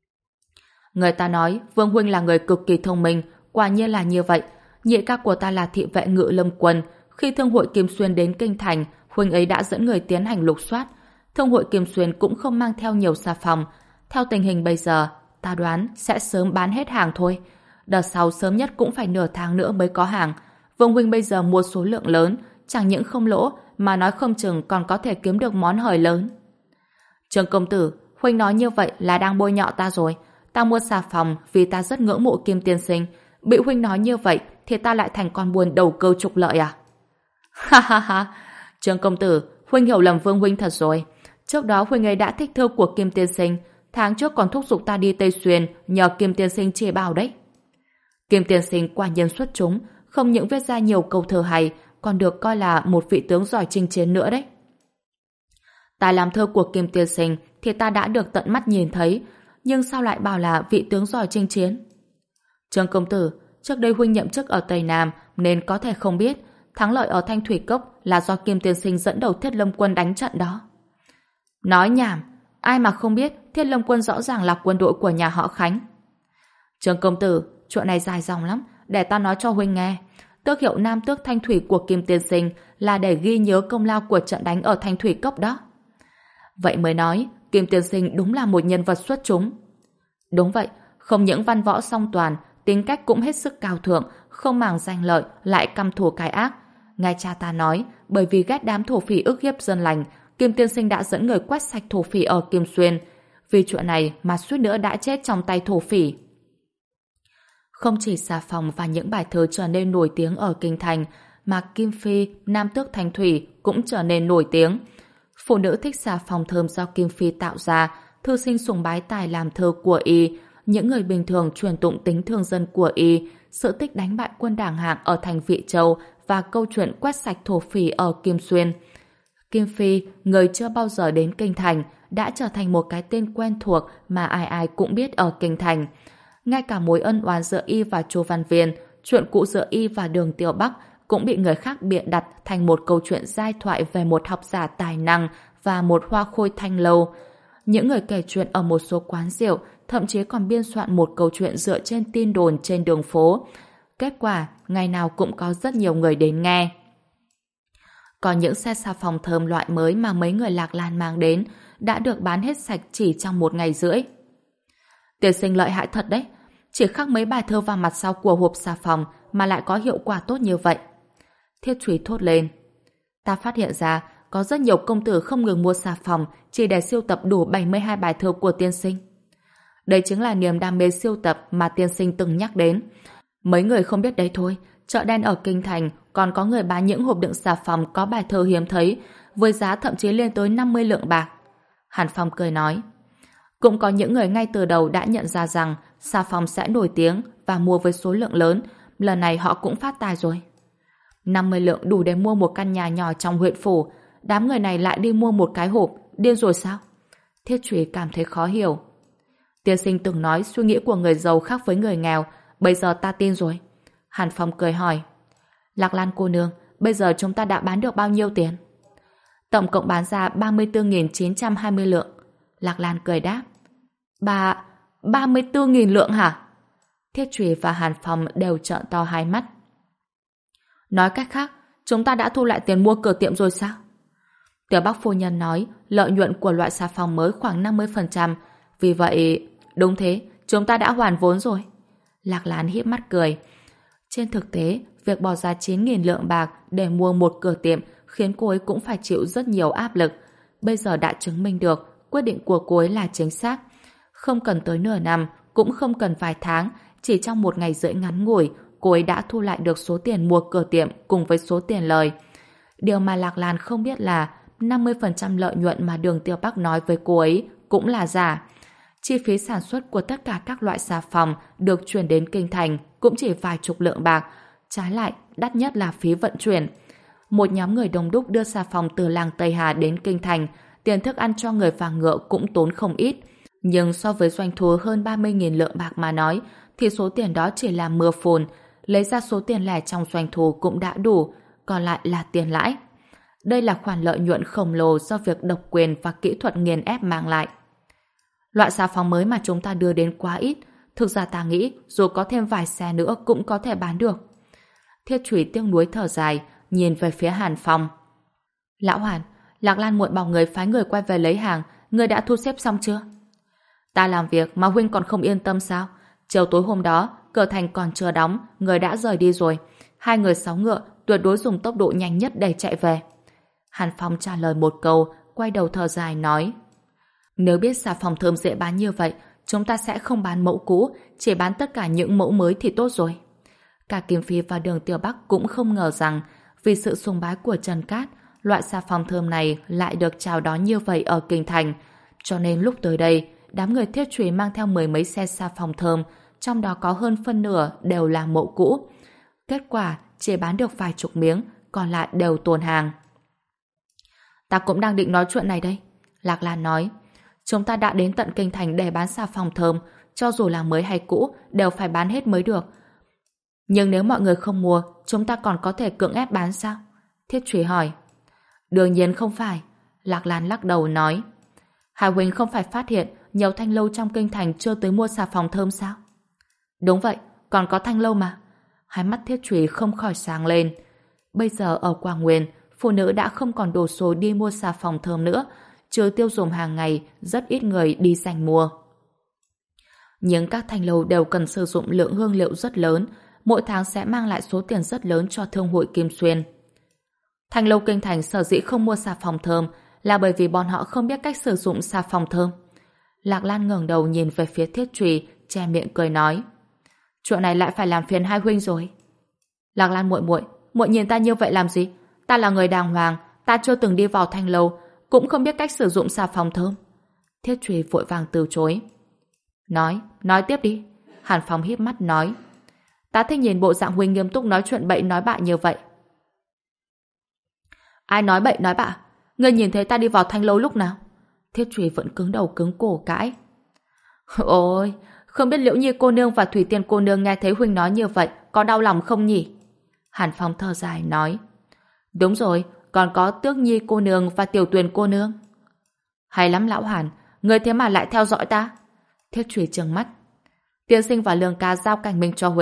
[SPEAKER 1] Người ta nói Vương Huynh là người cực kỳ thông minh, quả nhiên là như vậy. Nhị ca của ta là thị vệ Ngự Lâm Quân, khi thương hội Kim Xuyên đến Kinh Thành, Huynh ấy đã dẫn người tiến hành lục soát. Thương hội Kim Xuyên cũng không mang theo nhiều xà phòng. Theo tình hình bây giờ, ta đoán sẽ sớm bán hết hàng thôi. Đợt sau sớm nhất cũng phải nửa tháng nữa mới có hàng. Vương Huynh bây giờ mua số lượng lớn, chẳng những không lỗ, mà nói không chừng còn có thể kiếm được món hời lớn. Trương công tử, Huynh nói như vậy là đang bôi nhọ ta rồi. Ta mua xà phòng vì ta rất ngưỡng mộ Kim tiên sinh. Bị Huynh nói như vậy thì ta lại thành con buôn đầu cơ trục lợi à? Ha ha ha, Trương công tử, Huynh hiểu lầm Vương Huynh thật rồi. Trước đó Huynh ấy đã thích thơ của Kim tiên sinh, tháng trước còn thúc giục ta đi Tây Xuyên nhờ Kim tiên sinh chỉ bảo đấy. Kim tiên sinh quả nhiên xuất chúng, không những viết ra nhiều câu thơ hay, còn được coi là một vị tướng giỏi chinh chiến nữa đấy. Tài làm thơ của Kim tiên sinh thì ta đã được tận mắt nhìn thấy, nhưng sao lại bảo là vị tướng giỏi chinh chiến? Trương công tử, trước đây Huynh nhậm chức ở Tây Nam nên có thể không biết, thắng lợi ở Thanh Thủy Cốc là do Kim tiên sinh dẫn đầu Thiết Lâm Quân đánh trận đó. Nói nhảm, ai mà không biết Thiết Lâm Quân rõ ràng là quân đội của nhà họ Khánh. Trương công tử, chuyện này dài dòng lắm, để ta nói cho Huynh nghe. Tước hiệu Nam Tước Thanh Thủy của Kim tiên sinh là để ghi nhớ công lao của trận đánh ở Thanh Thủy Cốc đó. Vậy mới nói, Kim tiên sinh đúng là một nhân vật xuất chúng. Đúng vậy, không những văn võ song toàn, tính cách cũng hết sức cao thượng, không màng danh lợi, lại căm thù cái ác. Ngài cha ta nói, bởi vì ghét đám thổ phỉ ức hiếp dân lành, Kim tiên sinh đã dẫn người quét sạch thổ phỉ ở Kim Xuyên. Vì chuyện này mà suýt nữa đã chết trong tay thổ phỉ. Không chỉ xà phòng và những bài thơ trở nên nổi tiếng ở Kinh Thành, mà Kim Phi, Nam Tước Thanh Thủy cũng trở nên nổi tiếng. Phụ nữ thích xà phòng thơm do Kim Phi tạo ra, thư sinh sùng bái tài làm thơ của y, những người bình thường truyền tụng tính thương dân của y, sự tích đánh bại quân đảng Hạng ở thành Vị Châu và câu chuyện quét sạch thổ phỉ ở Kim Xuyên. Kim Phi, người chưa bao giờ đến Kinh Thành, đã trở thành một cái tên quen thuộc mà ai ai cũng biết ở Kinh Thành. Ngay cả mối ân oán giữa y và Chu Văn Viên, chuyện cũ giữa y và Đường Tiểu Bắc cũng bị người khác bịa đặt thành một câu chuyện giai thoại về một học giả tài năng và một hoa khôi thanh lâu. Những người kể chuyện ở một số quán rượu thậm chí còn biên soạn một câu chuyện dựa trên tin đồn trên đường phố. Kết quả, ngày nào cũng có rất nhiều người đến nghe. Còn những xe xà phòng thơm loại mới mà mấy người Lạc Lan mang đến đã được bán hết sạch chỉ trong một ngày rưỡi. Tiên sinh lợi hại thật đấy. Chỉ khắc mấy bài thơ vào mặt sau của hộp xà phòng mà lại có hiệu quả tốt như vậy. Thiết Trùy thốt lên. Ta phát hiện ra có rất nhiều công tử không ngừng mua xà phòng chỉ để sưu tập đủ bảy mươi hai bài thơ của tiên sinh. Đây chính là niềm đam mê sưu tập mà tiên sinh từng nhắc đến. Mấy người không biết đấy thôi, chợ đen ở Kinh Thành còn có người bán những hộp đựng xà phòng có bài thơ hiếm thấy, với giá thậm chí lên tới năm mươi lượng bạc. Hàn Phong cười nói. Cũng có những người ngay từ đầu đã nhận ra rằng xà phòng sẽ nổi tiếng và mua với số lượng lớn, lần này họ cũng phát tài rồi. năm mươi lượng đủ để mua một căn nhà nhỏ trong huyện phủ, đám người này lại đi mua một cái hộp, điên rồi sao? Thiết Trùy cảm thấy khó hiểu. Tiên sinh từng nói suy nghĩ của người giàu khác với người nghèo, bây giờ ta tin rồi. Hàn Phong cười hỏi. Lạc Lan cô nương, bây giờ chúng ta đã bán được bao nhiêu tiền? Tổng cộng bán ra ba mươi tư nghìn chín trăm hai mươi lượng. Lạc Lan cười đáp. Ba... ba mươi tư nghìn lượng hả? Thiết Trùy và Hàn Phong đều trợn to hai mắt. Nói cách khác, chúng ta đã thu lại tiền mua cửa tiệm rồi sao? Tiểu Bắc phu nhân nói lợi nhuận của loại xà phòng mới khoảng năm mươi phần trăm, vì vậy... Đúng thế, chúng ta đã hoàn vốn rồi. Lạc Lan híp mắt cười. Trên thực tế, việc bỏ ra chín nghìn lượng bạc để mua một cửa tiệm khiến cô ấy cũng phải chịu rất nhiều áp lực. Bây giờ đã chứng minh được quyết định của cô ấy là chính xác. Không cần tới nửa năm, cũng không cần vài tháng, chỉ trong một ngày rưỡi ngắn ngủi, cô ấy đã thu lại được số tiền mua cửa tiệm cùng với số tiền lời. Điều mà Lạc Lan không biết là năm mươi phần trăm lợi nhuận mà Đường Tiêu Bắc nói với cô ấy cũng là giả. Chi phí sản xuất của tất cả các loại xà phòng được chuyển đến Kinh Thành cũng chỉ vài chục lượng bạc, trái lại đắt nhất là phí vận chuyển. Một nhóm người đông đúc đưa xà phòng từ làng Tây Hà đến Kinh Thành, tiền thức ăn cho người và ngựa cũng tốn không ít. Nhưng so với doanh thu hơn ba mươi nghìn lượng bạc mà nói, thì số tiền đó chỉ là mưa phùn, lấy ra số tiền lẻ trong doanh thu cũng đã đủ, còn lại là tiền lãi. Đây là khoản lợi nhuận khổng lồ do việc độc quyền và kỹ thuật nghiền ép mang lại. Loại xà phòng mới mà chúng ta đưa đến quá ít, thực ra ta nghĩ dù có thêm vài xe nữa cũng có thể bán được. Thiết Trùy tiếc nuối thở dài, nhìn về phía Hàn Phong. Lão Hàn, Lạc Lan muội bảo người phái người quay về lấy hàng, người đã thu xếp xong chưa? Ta làm việc mà huynh còn không yên tâm sao? Chiều tối hôm đó, cửa thành còn chưa đóng, người đã rời đi rồi. Hai người sáu ngựa tuyệt đối dùng tốc độ nhanh nhất để chạy về. Hàn Phong trả lời một câu, quay đầu thở dài nói. Nếu biết xà phòng thơm dễ bán như vậy, chúng ta sẽ không bán mẫu cũ, chỉ bán tất cả những mẫu mới thì tốt rồi. Cả Kim Phi và Đường Tiêu Bắc cũng không ngờ rằng vì sự sùng bái của Trần Cát, loại xà phòng thơm này lại được chào đón như vậy ở Kinh Thành. Cho nên lúc tới đây, đám người Thiết Trùy mang theo mười mấy xe xà phòng thơm, trong đó có hơn phân nửa đều là mẫu cũ. Kết quả chỉ bán được vài chục miếng, còn lại đều tồn hàng. Ta cũng đang định nói chuyện này đây. Lạc Lan nói. Chúng ta đã đến tận Kinh Thành để bán xà phòng thơm, cho dù là mới hay cũ, đều phải bán hết mới được. Nhưng nếu mọi người không mua, chúng ta còn có thể cưỡng ép bán sao? Thiết Trùy hỏi. Đương nhiên không phải. Lạc Lan lắc đầu nói. Hà Huỳnh không phải phát hiện nhiều thanh lâu trong Kinh Thành chưa tới mua xà phòng thơm sao? Đúng vậy, còn có thanh lâu mà. Hai mắt Thiết Trùy không khỏi sáng lên. Bây giờ ở Quảng Nguyên, phụ nữ đã không còn đồ số đi mua xà phòng thơm nữa, trừ tiêu dùng hàng ngày, rất ít người đi giành mua. Nhưng các thanh lâu đều cần sử dụng lượng hương liệu rất lớn, mỗi tháng sẽ mang lại số tiền rất lớn cho thương hội Kim Xuyên. Thanh lâu Kinh Thành sở dĩ không mua xà phòng thơm là bởi vì bọn họ không biết cách sử dụng xà phòng thơm. Lạc Lan ngẩng đầu nhìn về phía Thiết Trùy, che miệng cười nói. Chuyện này lại phải làm phiền hai huynh rồi. Lạc Lan muội muội, muội nhìn ta như vậy làm gì? Ta là người đàng hoàng, ta chưa từng đi vào thanh lâu, cũng không biết cách sử dụng xà phòng thơm. Thiết Trùy vội vàng từ chối. Nói, nói tiếp đi. Hàn Phong híp mắt nói. Ta thích nhìn bộ dạng huynh nghiêm túc nói chuyện bậy nói bạ như vậy. Ai nói bậy nói bạ? Ngươi nhìn thấy ta đi vào thanh lâu lúc nào? Thiết Trùy vẫn cứng đầu cứng cổ cãi. Ôi, không biết Liễu Nhi cô nương và Thủy Tiên cô nương nghe thấy huynh nói như vậy có đau lòng không nhỉ? Hàn Phong thở dài nói. Đúng rồi, còn có Tước Nhi cô nương và Tiểu Tuyền cô nương. Hay lắm lão Hàn, ngươi thế mà lại theo dõi ta? Thiết Trùy trừng mắt. Tiên sinh và Lương ca giao cảnh mình cho huynh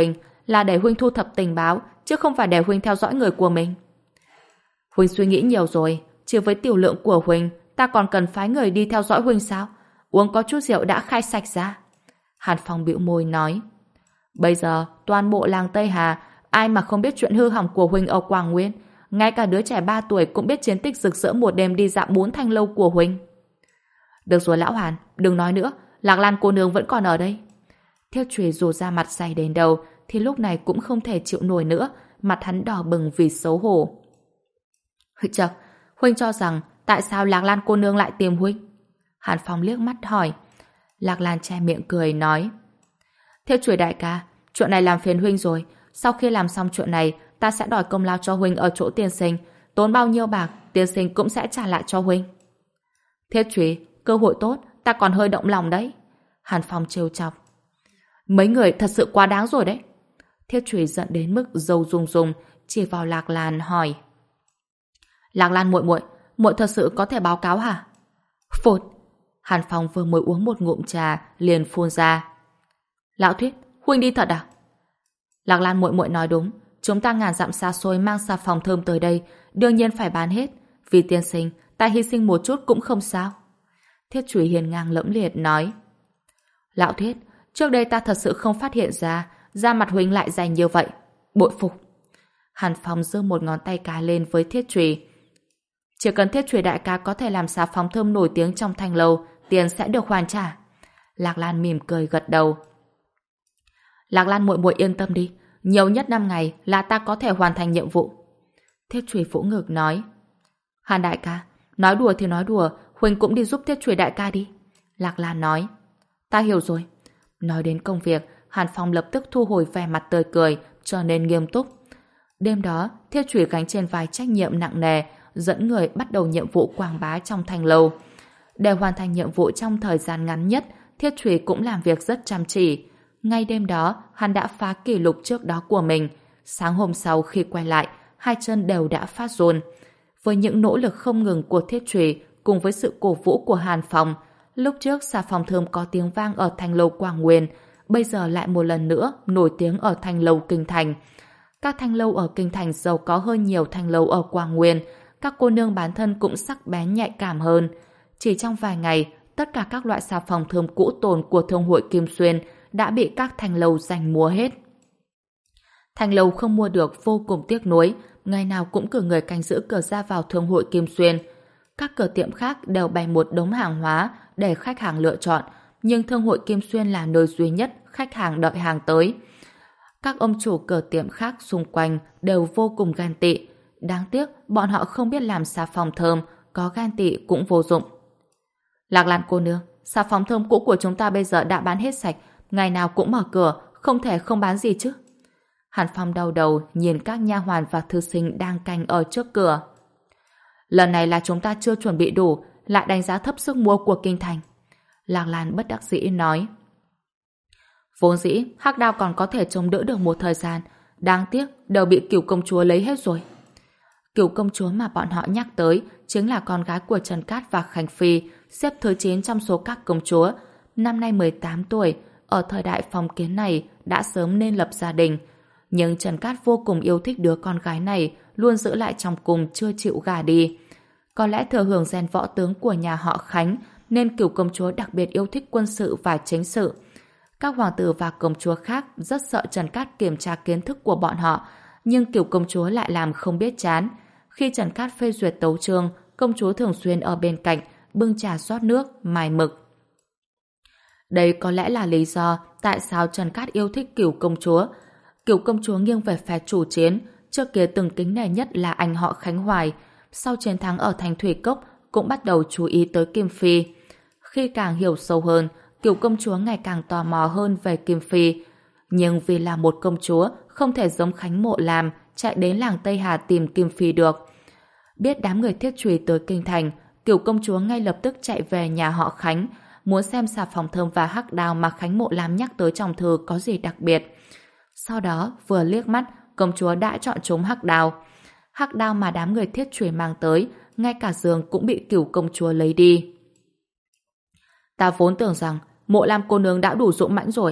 [SPEAKER 1] là để huynh thu thập tình báo, chứ không phải để huynh theo dõi người của mình. Huynh suy nghĩ nhiều rồi, chỉ với tiểu lượng của huynh, ta còn cần phái người đi theo dõi huynh sao? Uống có chút rượu đã khai sạch ra. Hàn Phong bĩu môi nói, bây giờ toàn bộ làng Tây Hà, ai mà không biết chuyện hư hỏng của huynh ở Quảng Nguyên, ngay cả đứa trẻ ba tuổi cũng biết chiến tích rực rỡ một đêm đi dạo bốn thanh lâu của huynh. Được rồi lão Hàn, đừng nói nữa, Lạc Lan cô nương vẫn còn ở đây. Thiết Trùy dù ra mặt dày đến đâu thì lúc này cũng không thể chịu nổi nữa, mặt hắn đỏ bừng vì xấu hổ. Chật, huynh cho rằng tại sao Lạc Lan cô nương lại tìm huynh? Hàn Phong liếc mắt hỏi. Lạc Lan che miệng cười nói, Thiết Trùy đại ca, chuyện này làm phiền huynh rồi, sau khi làm xong chuyện này ta sẽ đòi công lao cho huynh ở chỗ tiên sinh, tốn bao nhiêu bạc tiên sinh cũng sẽ trả lại cho huynh. Thiết Trùy, cơ hội tốt, ta còn hơi động lòng đấy. Hàn Phong trêu chọc. Mấy người thật sự quá đáng rồi đấy. Thiết Trùy giận đến mức râu rung rung, chỉ vào Lạc Lan hỏi, Lạc Lan muội muội, muội thật sự có thể báo cáo hả? Phụt! Hàn Phong vừa mới uống một ngụm trà liền phun ra. Lão Thuyết, huynh đi thật à? Lạc Lan muội muội nói đúng, chúng ta ngàn dặm xa xôi mang xà phòng thơm tới đây, đương nhiên phải bán hết. Vì tiên sinh, ta hy sinh một chút cũng không sao. Thiết Trùy hiền ngang lẫm liệt nói. Lão Thuyết, trước đây ta thật sự không phát hiện ra, da mặt huynh lại dày như vậy. Bội phục. Hàn Phong giơ một ngón tay cái lên với Thiết Trùy. Chỉ cần Thiết Trùy đại ca có thể làm xà phòng thơm nổi tiếng trong thanh lâu, tiền sẽ được hoàn trả. Lạc Lan mỉm cười gật đầu. Lạc Lan muội muội yên tâm đi, nhiều nhất năm ngày là ta có thể hoàn thành nhiệm vụ. Thiết Trùy vỗ ngực nói. Hàn đại ca, nói đùa thì nói đùa, huynh cũng đi giúp Thiết Trùy đại ca đi. Lạc Lan nói. Ta hiểu rồi. Nói đến công việc, Hàn Phong lập tức thu hồi vẻ mặt tươi cười, trở nên nghiêm túc. Đêm đó, Thiết Trùy gánh trên vai trách nhiệm nặng nề, dẫn người bắt đầu nhiệm vụ quảng bá trong thanh lâu. Để hoàn thành nhiệm vụ trong thời gian ngắn nhất, Thiết Trùy cũng làm việc rất chăm chỉ. Ngay đêm đó, hắn đã phá kỷ lục trước đó của mình. Sáng hôm sau khi quay lại, hai chân đều đã phát run. Với những nỗ lực không ngừng của Thiết Trùy cùng với sự cổ vũ của Hàn Phong, lúc trước xà phòng thơm có tiếng vang ở thanh lâu Quảng Nguyên, bây giờ lại một lần nữa nổi tiếng ở thanh lâu Kinh Thành. Các thanh lâu ở Kinh Thành giàu có hơn nhiều thanh lâu ở Quảng Nguyên, các cô nương bán thân cũng sắc bén nhạy cảm hơn. Chỉ trong vài ngày, tất cả các loại xà phòng thơm cũ tồn của thương hội Kim Xuyên đã bị các thanh lâu giành mua hết. Thanh lâu không mua được vô cùng tiếc nuối, ngày nào cũng cử người canh giữ cửa ra vào thương hội Kim Xuyên. Các cửa tiệm khác đều bày một đống hàng hóa để khách hàng lựa chọn, nhưng thương hội Kim Xuyên là nơi duy nhất khách hàng đợi hàng tới. Các ông chủ cửa tiệm khác xung quanh đều vô cùng ghen tị. Đáng tiếc, bọn họ không biết làm xà phòng thơm, có ghen tị cũng vô dụng. Lạc Lan cô nương, xà phòng thơm cũ của chúng ta bây giờ đã bán hết sạch, ngày nào cũng mở cửa, không thể không bán gì chứ. Hàn Phong đau đầu nhìn các nha hoàn và thư sinh đang canh ở trước cửa. Lần này là chúng ta chưa chuẩn bị đủ, lại đánh giá thấp sức mua của Kinh Thành. Lạc Lan bất đắc dĩ nói. Vốn dĩ, Hắc Đao còn có thể chống đỡ được một thời gian, đáng tiếc đều bị Cửu công chúa lấy hết rồi. Cửu công chúa mà bọn họ nhắc tới chính là con gái của Trần Cát và Khánh Phi, xếp thứ chín trong số các công chúa. Năm nay mười tám tuổi, ở thời đại phong kiến này đã sớm nên lập gia đình. Nhưng Trần Cát vô cùng yêu thích đứa con gái này, luôn giữ lại trong cung chưa chịu gả đi. Có lẽ thừa hưởng gen võ tướng của nhà họ Khánh, nên Cửu công chúa đặc biệt yêu thích quân sự và chính sự. Các hoàng tử và công chúa khác rất sợ Trần Cát kiểm tra kiến thức của bọn họ, nhưng Cửu công chúa lại làm không biết chán. Khi Trần Cát phê duyệt tấu chương, công chúa thường xuyên ở bên cạnh, bưng trà rót nước, mài mực. Đây có lẽ là lý do tại sao Trần Cát yêu thích Cửu công chúa. Cửu công chúa nghiêng về phe chủ chiến, trước kia từng kính nể nhất là anh họ Khánh Hoài. Sau chiến thắng ở thành Thủy Cốc, cũng bắt đầu chú ý tới Kim Phi. Khi càng hiểu sâu hơn, Cửu công chúa ngày càng tò mò hơn về Kim Phi. Nhưng vì là một công chúa, không thể giống Khánh Mộ làm, chạy đến làng Tây Hà tìm Kim Phi được. Biết đám người Thiết Trùy tới Kinh Thành, Cửu công chúa ngay lập tức chạy về nhà họ Khánh, muốn xem xà phòng thơm và hắc đao mà Khánh Mộ làm nhắc tới trong thư có gì đặc biệt. Sau đó, vừa liếc mắt, công chúa đã chọn chúng hắc đao. Hắc đao mà đám người Thiết Trùy mang tới, ngay cả giường cũng bị Cửu công chúa lấy đi. Ta vốn tưởng rằng Mộ Lam cô nương đã đủ dũng mãnh rồi,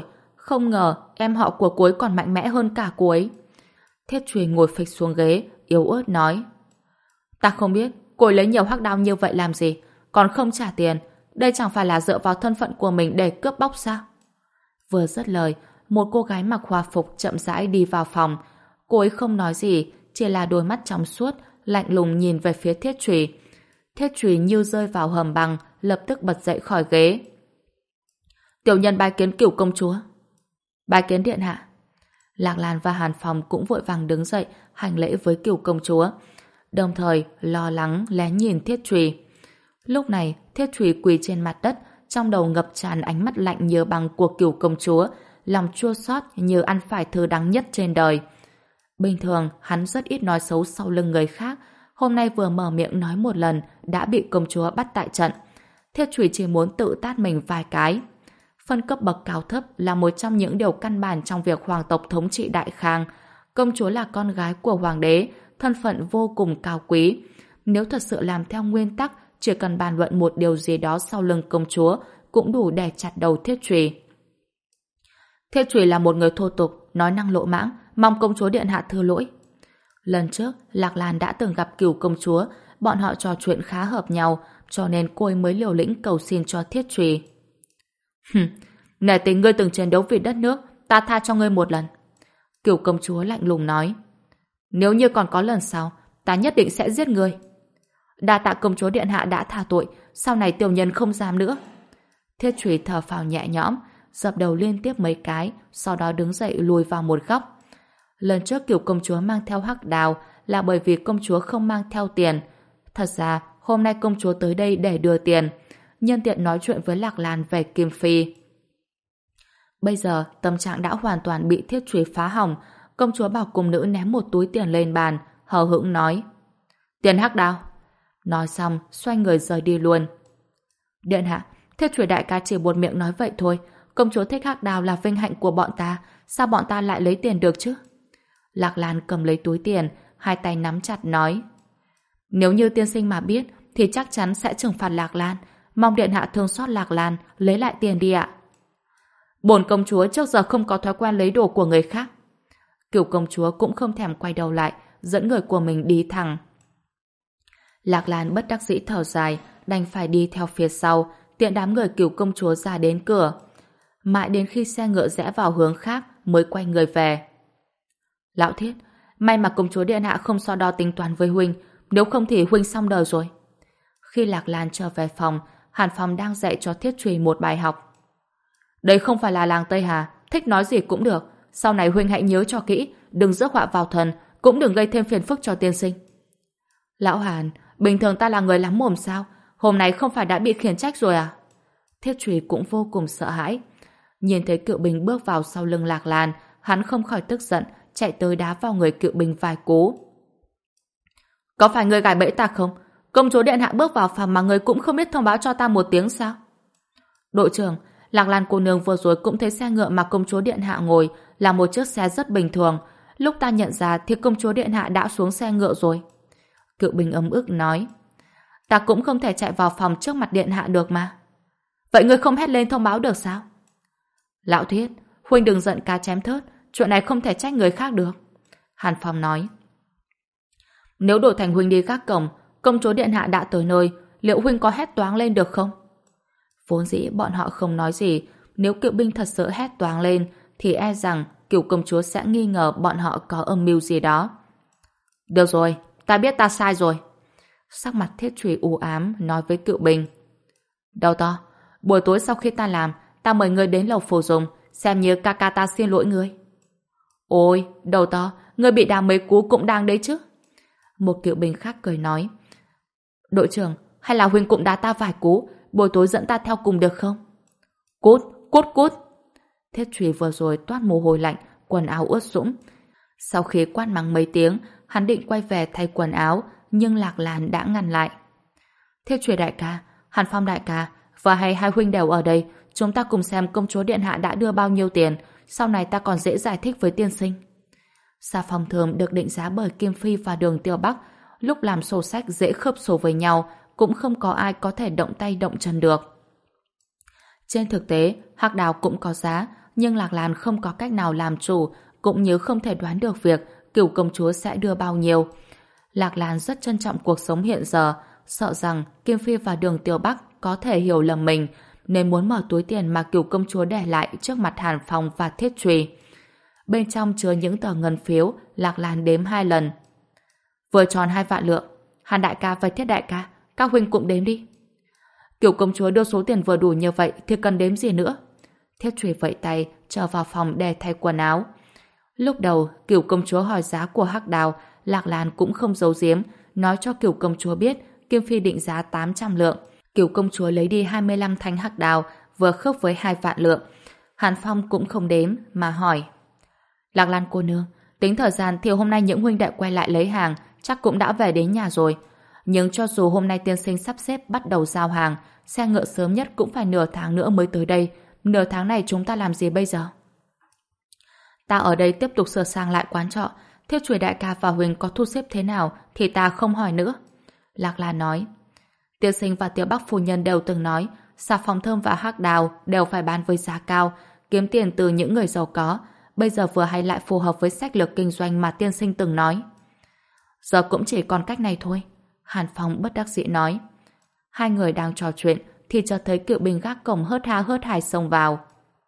[SPEAKER 1] không ngờ em họ của cô ấy còn mạnh mẽ hơn cả cô ấy. Thiết Trùy ngồi phịch xuống ghế, yếu ớt nói. Ta không biết cô ấy lấy nhiều hắc đao như vậy làm gì, còn không trả tiền. Đây chẳng phải là dựa vào thân phận của mình để cướp bóc sao? Vừa dứt lời, một cô gái mặc hòa phục chậm rãi đi vào phòng. Cô ấy không nói gì, chỉ là đôi mắt trong suốt, lạnh lùng nhìn về phía Thiết Trùy. Thiết Trùy như rơi vào hầm băng, lập tức bật dậy khỏi ghế. Tiểu nhân bái kiến Cửu công chúa. Bái kiến điện hạ. Lạc Lan và Hàn Phong cũng vội vàng đứng dậy hành lễ với Cửu công chúa, đồng thời lo lắng lén nhìn Thiết Trùy. Lúc này Thiết Trùy quỳ trên mặt đất, trong đầu ngập tràn ánh mắt lạnh như băng của Cửu công chúa, lòng chua xót như ăn phải thứ đắng nhất trên đời. Bình thường hắn rất ít nói xấu sau lưng người khác, hôm nay vừa mở miệng nói một lần đã bị công chúa bắt tại trận. Thiết Trùy chỉ muốn tự tát mình vài cái. Phân cấp bậc cao thấp là một trong những điều căn bản trong việc hoàng tộc thống trị Đại Khang. Công chúa là con gái của hoàng đế, thân phận vô cùng cao quý. Nếu thật sự làm theo nguyên tắc, chỉ cần bàn luận một điều gì đó sau lưng công chúa cũng đủ để chặt đầu Thiết Trùy. Thiết Trùy là một người thô tục, nói năng lỗ mãng, mong công chúa điện hạ thứ lỗi. Lần trước, Lạc Lan đã từng gặp Cửu công chúa, bọn họ trò chuyện khá hợp nhau, cho nên cô ấy mới liều lĩnh cầu xin cho Thiết Trùy. Hừm, nể tình ngươi từng chiến đấu vì đất nước, ta tha cho ngươi một lần. Cửu công chúa lạnh lùng nói. Nếu như còn có lần sau, ta nhất định sẽ giết ngươi. Đa tạ công chúa điện hạ đã tha tội, sau này tiểu nhân không dám nữa. Thiết Trùy thở phào nhẹ nhõm, dập đầu liên tiếp mấy cái, sau đó đứng dậy lùi vào một góc. Lần trước Cửu công chúa mang theo hắc đào là bởi vì công chúa không mang theo tiền. Thật ra, hôm nay công chúa tới đây để đưa tiền, nhân tiện nói chuyện với Lạc Lan về Kim Phi. Bây giờ, tâm trạng đã hoàn toàn bị Thiết Trùy phá hỏng. Công chúa bảo cung nữ ném một túi tiền lên bàn, hờ hững nói. Tiền hắc đào. Nói xong, xoay người rời đi luôn. Điện hạ, Thiết Trùy đại ca chỉ buột miệng nói vậy thôi. Công chúa thích hắc đào là vinh hạnh của bọn ta, sao bọn ta lại lấy tiền được chứ? Lạc Lan cầm lấy túi tiền, hai tay nắm chặt nói. Nếu như tiên sinh mà biết, thì chắc chắn sẽ trừng phạt Lạc Lan. Mong điện hạ thương xót Lạc Lan, lấy lại tiền đi ạ. Bổn công chúa trước giờ không có thói quen lấy đồ của người khác. Cửu công chúa cũng không thèm quay đầu lại, dẫn người của mình đi thẳng. Lạc Lan bất đắc dĩ thở dài, đành phải đi theo phía sau, tiện đám người Cửu công chúa ra đến cửa. Mãi đến khi xe ngựa rẽ vào hướng khác mới quay người về. Lão Thiết, may mà công chúa điện hạ không so đo tính toán với huynh, nếu không thì huynh xong đời rồi. Khi Lạc Lan trở về phòng, Hàn Phong đang dạy cho Thiết Trùy một bài học. Đây không phải là làng Tây Hà, thích nói gì cũng được. Sau này huynh hãy nhớ cho kỹ, đừng rước họa vào thần, cũng đừng gây thêm phiền phức cho tiên sinh. Lão Hàn, bình thường ta là người lắm mồm sao? Hôm nay không phải đã bị khiển trách rồi à? Thiết Trùy cũng vô cùng sợ hãi. Nhìn thấy Cự Bình bước vào sau lưng Lạc Lan, hắn không khỏi tức giận, chạy tới đá vào người Cự Bình vài cú. Có phải người gài bẫy ta không? Công chúa điện hạ bước vào phòng mà người cũng không biết thông báo cho ta một tiếng sao? Đội trưởng, Lạc Lan cô nương vừa rồi cũng thấy xe ngựa mà công chúa điện hạ ngồi là một chiếc xe rất bình thường. Lúc ta nhận ra thì công chúa điện hạ đã xuống xe ngựa rồi. Cự Bình ấm ức nói. Ta cũng không thể chạy vào phòng trước mặt điện hạ được mà. Vậy ngươi không hét lên thông báo được sao? Lão Thiết, huynh đừng giận cá chém thớt, chuyện này không thể trách người khác được. Hàn Phong nói. Nếu đổi thành huynh đi gác cổng, công chúa điện hạ đã tới nơi, liệu huynh có hét toáng lên được không? Vốn dĩ bọn họ không nói gì, nếu Cự Binh thật sự hét toáng lên thì e rằng Cửu công chúa sẽ nghi ngờ bọn họ có âm mưu gì đó. Được rồi, ta biết ta sai rồi. Sắc mặt Thiết Trùy u ám nói với Cự Bình. Đầu to, buổi tối sau khi ta làm, ta mời ngươi đến lầu Phù Dung, xem như ca ca ta xin lỗi ngươi. Ôi, đầu to, ngươi bị đá mấy cú cũng đang đấy chứ. Một Cự Bình khác cười nói. Đội trưởng, hay là huynh cũng đá ta vài cú, buổi tối dẫn ta theo cùng được không? Cút, cút, cút. Thiết Trùy vừa rồi toát mồ hôi lạnh, quần áo ướt sũng. Sau khi quát mắng mấy tiếng, hắn định quay về thay quần áo, nhưng Lạc Lan đã ngăn lại. Thiết Trùy đại ca, Hàn Phong đại ca, và hay hai huynh đều ở đây, chúng ta cùng xem công chúa điện hạ đã đưa bao nhiêu tiền, sau này ta còn dễ giải thích với tiên sinh. Xà phòng thường được định giá bởi Kim Phi và Đường Tiêu Bắc, lúc làm sổ sách dễ khớp sổ với nhau, cũng không có ai có thể động tay động chân được. Trên thực tế, hắc đào cũng có giá, nhưng Lạc Lan không có cách nào làm chủ, cũng như không thể đoán được việc Cửu công chúa sẽ đưa bao nhiêu. Lạc Lan rất trân trọng cuộc sống hiện giờ, sợ rằng Kim Phi và Đường Tiêu Bắc có thể hiểu lầm mình, nên muốn mở túi tiền mà Cửu công chúa để lại trước mặt Hàn Phong và Thiết Trùy. Bên trong chứa những tờ ngân phiếu, Lạc Lan đếm hai lần. Vừa tròn hai vạn lượng. Hàn đại ca và Thiết đại ca, các huynh cũng đếm đi. Cửu công chúa đưa số tiền vừa đủ như vậy thì cần đếm gì nữa. Thiết Trùy vẫy tay trở vào phòng để thay quần áo. Lúc đầu Cửu công chúa hỏi giá của hắc đào, Lạc Lan cũng không giấu giếm, nói cho Cửu công chúa biết Kim Phi định giá tám trăm lượng. Cửu công chúa lấy đi hai mươi lăm thanh hắc đào, vừa khớp với hai vạn lượng. Hàn Phong cũng không đếm mà hỏi: Lạc Lan cô nương, tính thời gian thì hôm nay những huynh đệ quay lại lấy hàng chắc cũng đã về đến nhà rồi. Nhưng cho dù hôm nay tiên sinh sắp xếp bắt đầu giao hàng, xe ngựa sớm nhất cũng phải nửa tháng nữa mới tới đây. Nửa tháng này chúng ta làm gì bây giờ? Ta ở đây tiếp tục sửa sang lại quán trọ. Thiết Trùy đại ca và huynh có thu xếp thế nào thì ta không hỏi nữa. Lạc Lan nói: Tiên sinh và Tiểu Bắc phu nhân đều từng nói xà phòng thơm và hắc đào đều phải bán với giá cao, kiếm tiền từ những người giàu có. Bây giờ vừa hay lại phù hợp với sách lược kinh doanh mà tiên sinh từng nói. Giờ cũng chỉ còn cách này thôi. Hàn Phong bất đắc dĩ nói. Hai người đang trò chuyện thì chợt thấy Cựu binh gác cổng hớt ha hớt hải xông vào.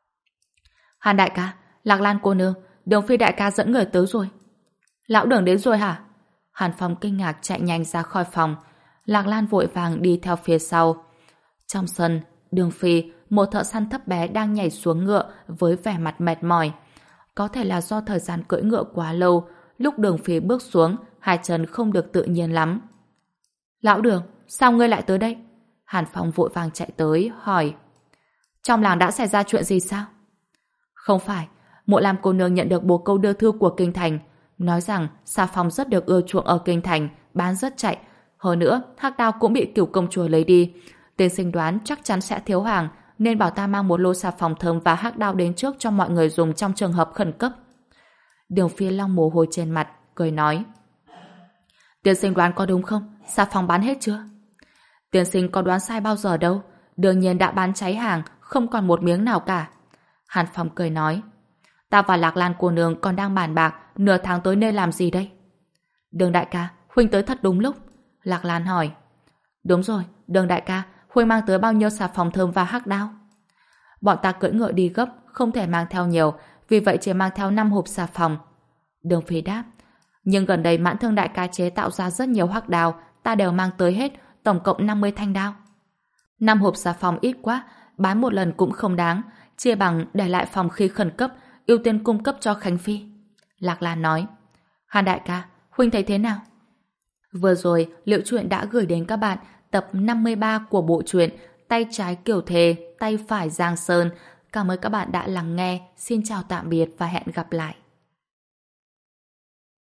[SPEAKER 1] Hàn đại ca, Lạc Lan cô nương, Đường Phi đại ca dẫn người tới rồi. Lão Đường đến rồi hả? Hàn Phong kinh ngạc chạy nhanh ra khỏi phòng. Lạc Lan vội vàng đi theo phía sau. Trong sân, Đường Phi, một thợ săn thấp bé đang nhảy xuống ngựa với vẻ mặt mệt mỏi. Có thể là do thời gian cưỡi ngựa quá lâu, lúc Đường Phi bước xuống, hai chân không được tự nhiên lắm. Lão Đường, sao ngươi lại tới đây? Hàn Phong vội vàng chạy tới, hỏi. Trong làng đã xảy ra chuyện gì sao? Không phải, Mộ Lam cô nương nhận được bồ câu đưa thư của Kinh Thành, nói rằng xà phòng rất được ưa chuộng ở Kinh Thành, bán rất chạy. Hơn nữa, hắc đao cũng bị Cửu công chúa lấy đi. Tiên sinh đoán chắc chắn sẽ thiếu hàng, nên bảo ta mang một lô xà phòng thơm và hắc đao đến trước cho mọi người dùng trong trường hợp khẩn cấp. Đường Phi lau mồ hôi trên mặt, cười nói. Tiên sinh đoán có đúng không? Xà phòng bán hết chưa? Tiên sinh có đoán sai bao giờ đâu. Đương nhiên đã bán cháy hàng, không còn một miếng nào cả. Hàn Phong cười nói. Ta và Lạc Lan cô nương còn đang bàn bạc nửa tháng tới nên làm gì đây? Đường đại ca, huynh tới thật đúng lúc. Lạc Lan hỏi. Đúng rồi, Đường đại ca, huynh mang tới bao nhiêu xà phòng thơm và hắc đao? Bọn ta cưỡi ngựa đi gấp, không thể mang theo nhiều, vì vậy chỉ mang theo năm hộp xà phòng. Đường Phi đáp. Nhưng gần đây Mãn Thương đại ca chế tạo ra rất nhiều hắc đao, ta đều mang tới hết, tổng cộng năm mươi thanh đao. năm hộp xà phòng ít quá, bán một lần cũng không đáng, chia bằng để lại phòng khi khẩn cấp, ưu tiên cung cấp cho Khánh Phi. Lạc Lan nói. Hàn đại ca, huynh thấy thế nào? Vừa rồi, Liệu Truyện đã gửi đến các bạn tập năm mươi ba của bộ truyện Tay trái Kiều Thề, tay phải Giang Sơn. Cảm ơn các bạn đã lắng nghe. Xin chào tạm biệt và hẹn gặp lại.